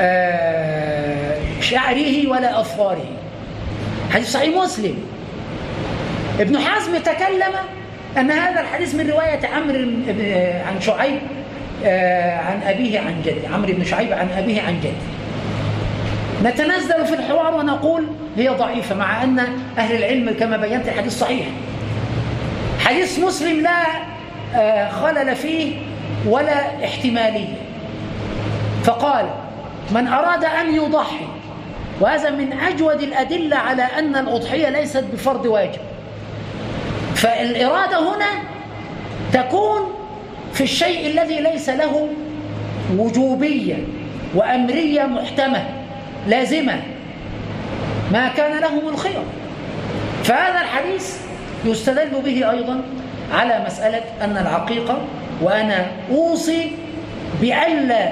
Speaker 1: شعره ولا أظفاره. حديث صحيح مسلم. ابن حزم تكلم أن هذا الحديث من رواية عمرو عن شعيب عن أبيه عن جده، عمرو بن شعيب عن أبيه عن جده. نتنزل في الحوار ونقول هي ضعيفة، مع أن أهل العلم كما بينت الحديث صحيح. حديث مسلم لا خلل فيه ولا احتمالية. فقال من أراد أن يضحي، وهذا من أجود الأدلة على أن الأضحية ليست بفرض واجب. فالإرادة هنا تكون في الشيء الذي ليس له وجوبية وأمرية محتمة لازمة، ما كان لهم الخير. فهذا الحديث يستدل به أيضا على مسألة أن العقيقة، وأنا أوصي بألا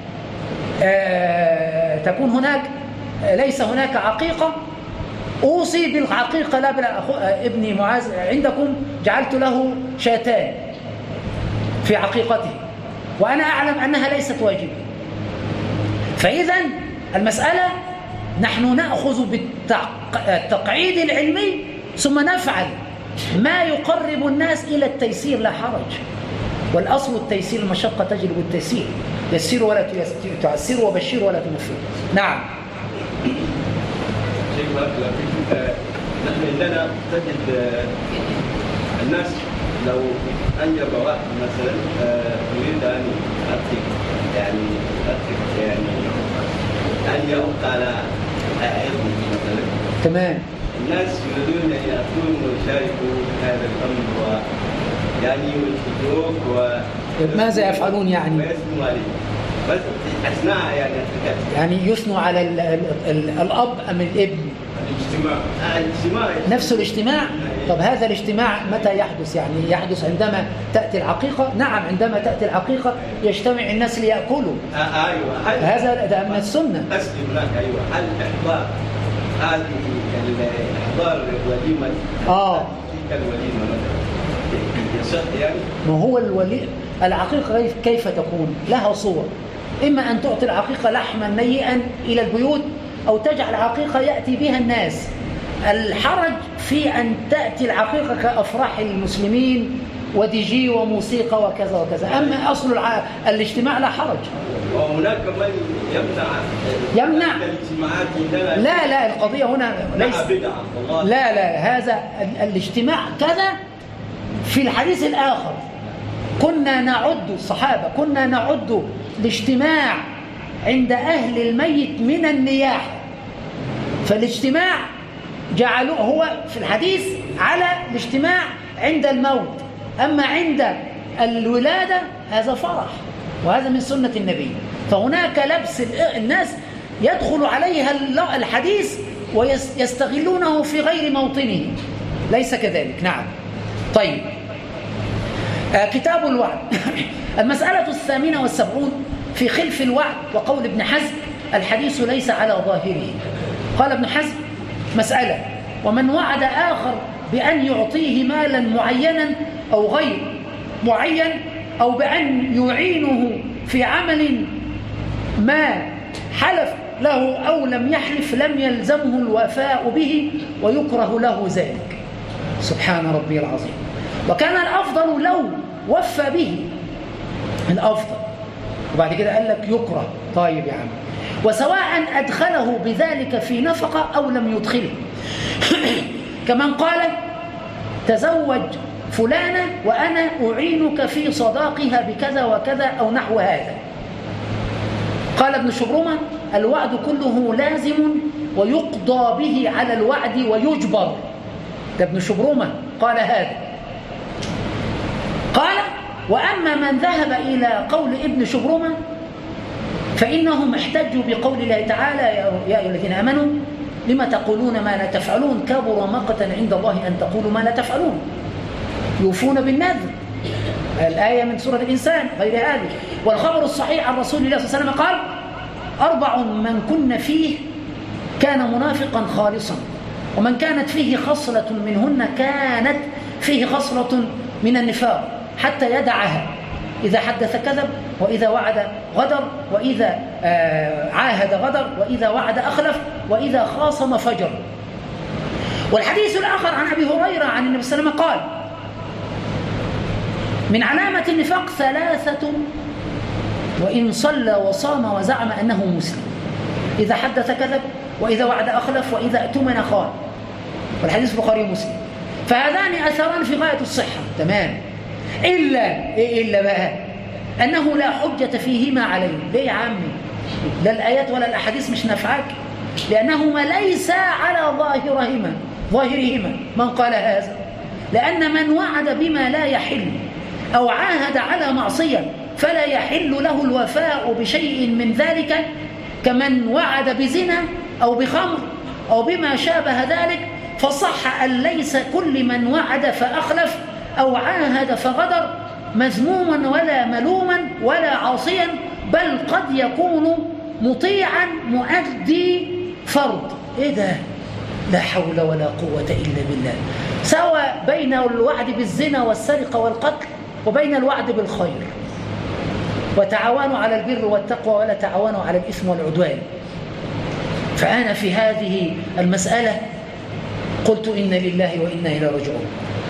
Speaker 1: آه تكون هناك ليس هناك عقيقة، أوصي بالعقيقة لا بلا. ابني معاذ عندكم جعلت له شاتان في عقيقته، وأنا أعلم أنها ليست واجبة. فإذا المسألة نحن نأخذ بالتقعيد العلمي ثم نفعل ما يقرب الناس إلى التيسير، لا حرج. والأصل التيسير، المشقة تجلب التيسير. يسير ولا تعسر، وبشر ولا تنفر. نعم.
Speaker 5: شيخ بارك الله فيك. نحن عندنا تجد الناس لو أنجب واحد مثلا يريد أن يأتي يعني يأتي يعني أن يوقع على ابنه مثلا.
Speaker 1: تمام.
Speaker 5: الناس يريدون أن يأتون ويشاركوا هذا الأمر ويعني يشجعوك و
Speaker 1: ماذا يفعلون يعني؟
Speaker 5: ويسموا عليه بس أثناء يعني
Speaker 1: يعني يثنوا على ال ال ال الأب أم الابن؟
Speaker 5: الاجتماع. الاجتماع
Speaker 1: نفس الاجتماع. طب هذا الاجتماع متى يحدث؟ يعني يحدث عندما تأتي العقيقة؟ نعم، عندما تأتي العقيقة يجتمع الناس ليأكلوا.
Speaker 5: آه أيوة.
Speaker 1: هذا ده من السنة.
Speaker 5: أسلم هناك. أيوة. هل إحضار هذه إحضار وليمة
Speaker 1: آه
Speaker 5: تلك الوليمة مثلا يصح يعني؟
Speaker 1: ما هو الولي العقيقة كيف تكون؟ لها صور. إما أن تعطي العقيقة لحما نيئا إلى البيوت، أو تجعل عقيقة يأتي بها الناس. الحرج في أن تأتي العقيقة كأفراح المسلمين وديجي وموسيقى وكذا وكذا. أما أصل الع... الاجتماع لا حرج.
Speaker 5: وهناك من يمنع
Speaker 1: يمنع
Speaker 5: الاجتماعات.
Speaker 1: لا لا القضية هنا ليس لا لا هذا الاجتماع كذا. في الحديث الآخر كنا نعد الصحابة كنا نعد الاجتماع عند أهل الميت من النياحة. فالاجتماع جعلوه هو في الحديث على الاجتماع عند الموت، أما عند الولادة هذا فرح، وهذا من سنة النبي. فهناك لبس الناس يدخل عليها الحديث ويستغلونه في غير موطنه، ليس كذلك. نعم. طيب، آه كتاب الوعد. المسألة الثامنة والسبعون في خلف الوعد وقول ابن حزم الحديث ليس على ظاهره. قال ابن حزم مسألة: ومن وعد آخر بأن يعطيه مالا معينا أو غير معين، أو بأن يعينه في عمل ما حلف له أو لم يحلف لم يلزمه الوفاء به ويكره له ذلك. سبحان ربي العظيم. وكان الأفضل لو وفى به، الأفضل. وبعد كده قال لك يكره. طيب يا عم. وسواء أدخله بذلك في نفقة أو لم يدخله. كمان قال: تزوج فلانة وأنا أعينك في صداقها بكذا وكذا أو نحو هذا. قال ابن شبرمة: الوعد كله لازم ويقضى به على الوعد ويجبر. ده ابن شبرمة قال هذا. قال وأما من ذهب إلى قول ابن شبرمة فإنهم احتجوا بقول الله تعالى يا أيها الذين آمنوا لما تقولون ما لا تفعلون كبر مقتا عند الله أن تقولوا ما لا تفعلون يوفون بالنذر، الآية من سورة الإنسان غير هذه. والخبر الصحيح عن رسول الله صلى الله عليه وسلم قال أربع من كن فيه كان منافقا خالصا، ومن كانت فيه خصلة منهن كانت فيه خصلة من النفاق حتى يدعها، إذا حدث كذب، وإذا وعد غدر، وإذا عاهد غدر، وإذا وعد أخلف، وإذا خاصم فجر. والحديث الآخر عن أبي هريرة عن النبي صلى الله عليه وسلم قال من علامة النفاق ثلاثة وإن صلى وصام وزعم أنه مسلم: إذا حدث كذب، وإذا وعد أخلف، وإذا اؤتمن خان. والحديث البخاري ومسلم. فهذان أثران في غاية الصحة، تمام، إلا إيه إلا بقى أنه لا حجة فيهما عليه. ليه يا عمي؟ لا الآيات ولا الأحاديث مش نفعك، لأنهما ليس على ظاهرهما ظاهرهما من قال هذا، لأن من وعد بما لا يحل أو عاهد على معصية فلا يحل له الوفاء بشيء من ذلك، كمن وعد بزنا أو بخمر أو بما شابه ذلك. فصح أن ليس كل من وعد فأخلف أو عاهد فغدر مذموما ولا ملوما ولا عاصيا، بل قد يكون مطيعا مؤدي فرض. إيه ده؟ لا حول ولا قوة إلا بالله. سواء بين الوعد بالزنا والسرقة والقتل وبين الوعد بالخير. وتعاونوا على البر والتقوى ولا تعاونوا على الإثم والعدوان. فأنا في هذه المسألة قلت إن لله وإنا إليه راجعون.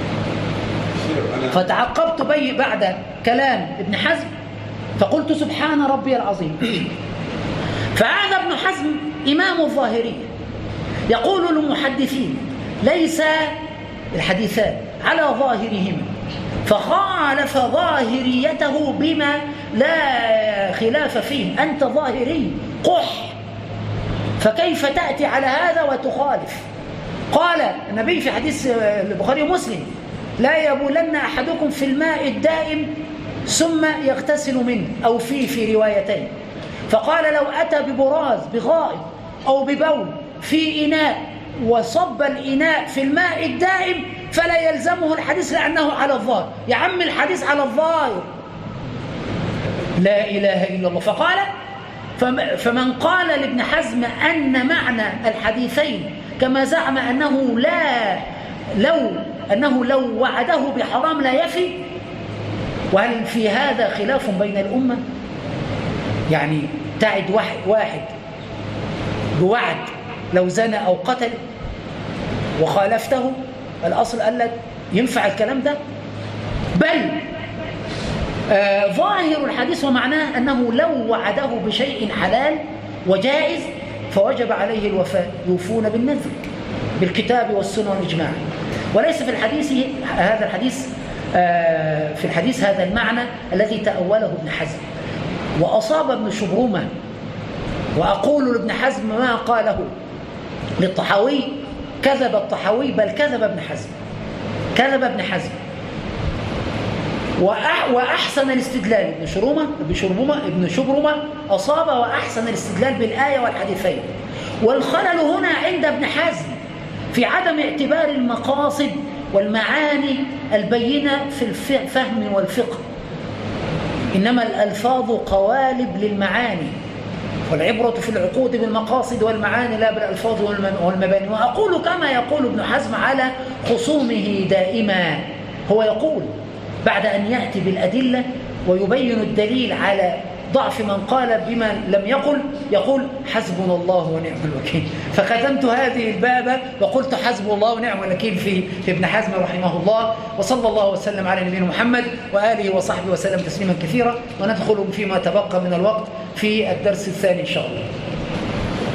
Speaker 1: فتعقبت بي بعد كلام ابن حزم فقلت سبحان ربي العظيم. فهذا ابن حزم إمام الظاهرية يقول للمحدثين ليس الحديثان على ظاهرهما، فخالف ظاهريته بما لا خلاف فيه. أنت ظاهري قح، فكيف تأتي على هذا وتخالف؟ قال النبي في حديث البخاري ومسلم لا يبولن أحدكم في الماء الدائم ثم يغتسل منه، أو فيه في روايتين. فقال لو أتى ببراز بغائط أو ببول في إناء وصب الإناء في الماء الدائم فلا يلزمه الحديث لأنه على الظاهر. يا عم الحديث على الظاهر، لا إله إلا الله. فقال فمن قال لابن حزم أن معنى الحديثين كما زعم أنه لا لو أنه لو وعده بحرام لا يفي، وهل في هذا خلاف بين الأمة؟ يعني تعد واحد, واحد بوعد لو زنى أو قتل وخالفته، الأصل قال لك ينفع الكلام ده؟ بل آه ظاهر الحديث ومعناه أنه لو وعده بشيء حلال وجائز فوجب عليه الوفاء، يوفون بالنذر بالكتاب والسنة والإجماع. وليس في الحديث هذا الحديث آه في الحديث هذا المعنى الذي تأوله ابن حزم، وأصاب ابن شبرمة. وأقول لابن حزم ما قاله للطحاوي كذب الطحاوي، بل كذب ابن حزم، كذب ابن حزم. وأحسن الاستدلال ابن شبرمة ابن شبرمة ابن شبرمة أصاب وأحسن الاستدلال بالآية والحديثين. والخلل هنا عند ابن حزم في عدم اعتبار المقاصد والمعاني البينة في الفهم والفقه، إنما الألفاظ قوالب للمعاني، والعبرة في العقود بالمقاصد والمعاني لا بالألفاظ والمباني. وأقول كما يقول ابن حزم على خصومه دائما، هو يقول بعد أن يأتي بالأدلة ويبين الدليل على ضعف من قال بما لم يقل، يقول حسبنا الله ونعم الوكيل. فختمت هذه البابة وقلت حسب الله ونعم الوكيل في, في ابن حزم رحمه الله. وصلى الله وسلم على نبينا محمد وآله وصحبه وسلم تسليما كثيرا. وندخل فيما تبقى من الوقت في الدرس الثاني إن شاء الله.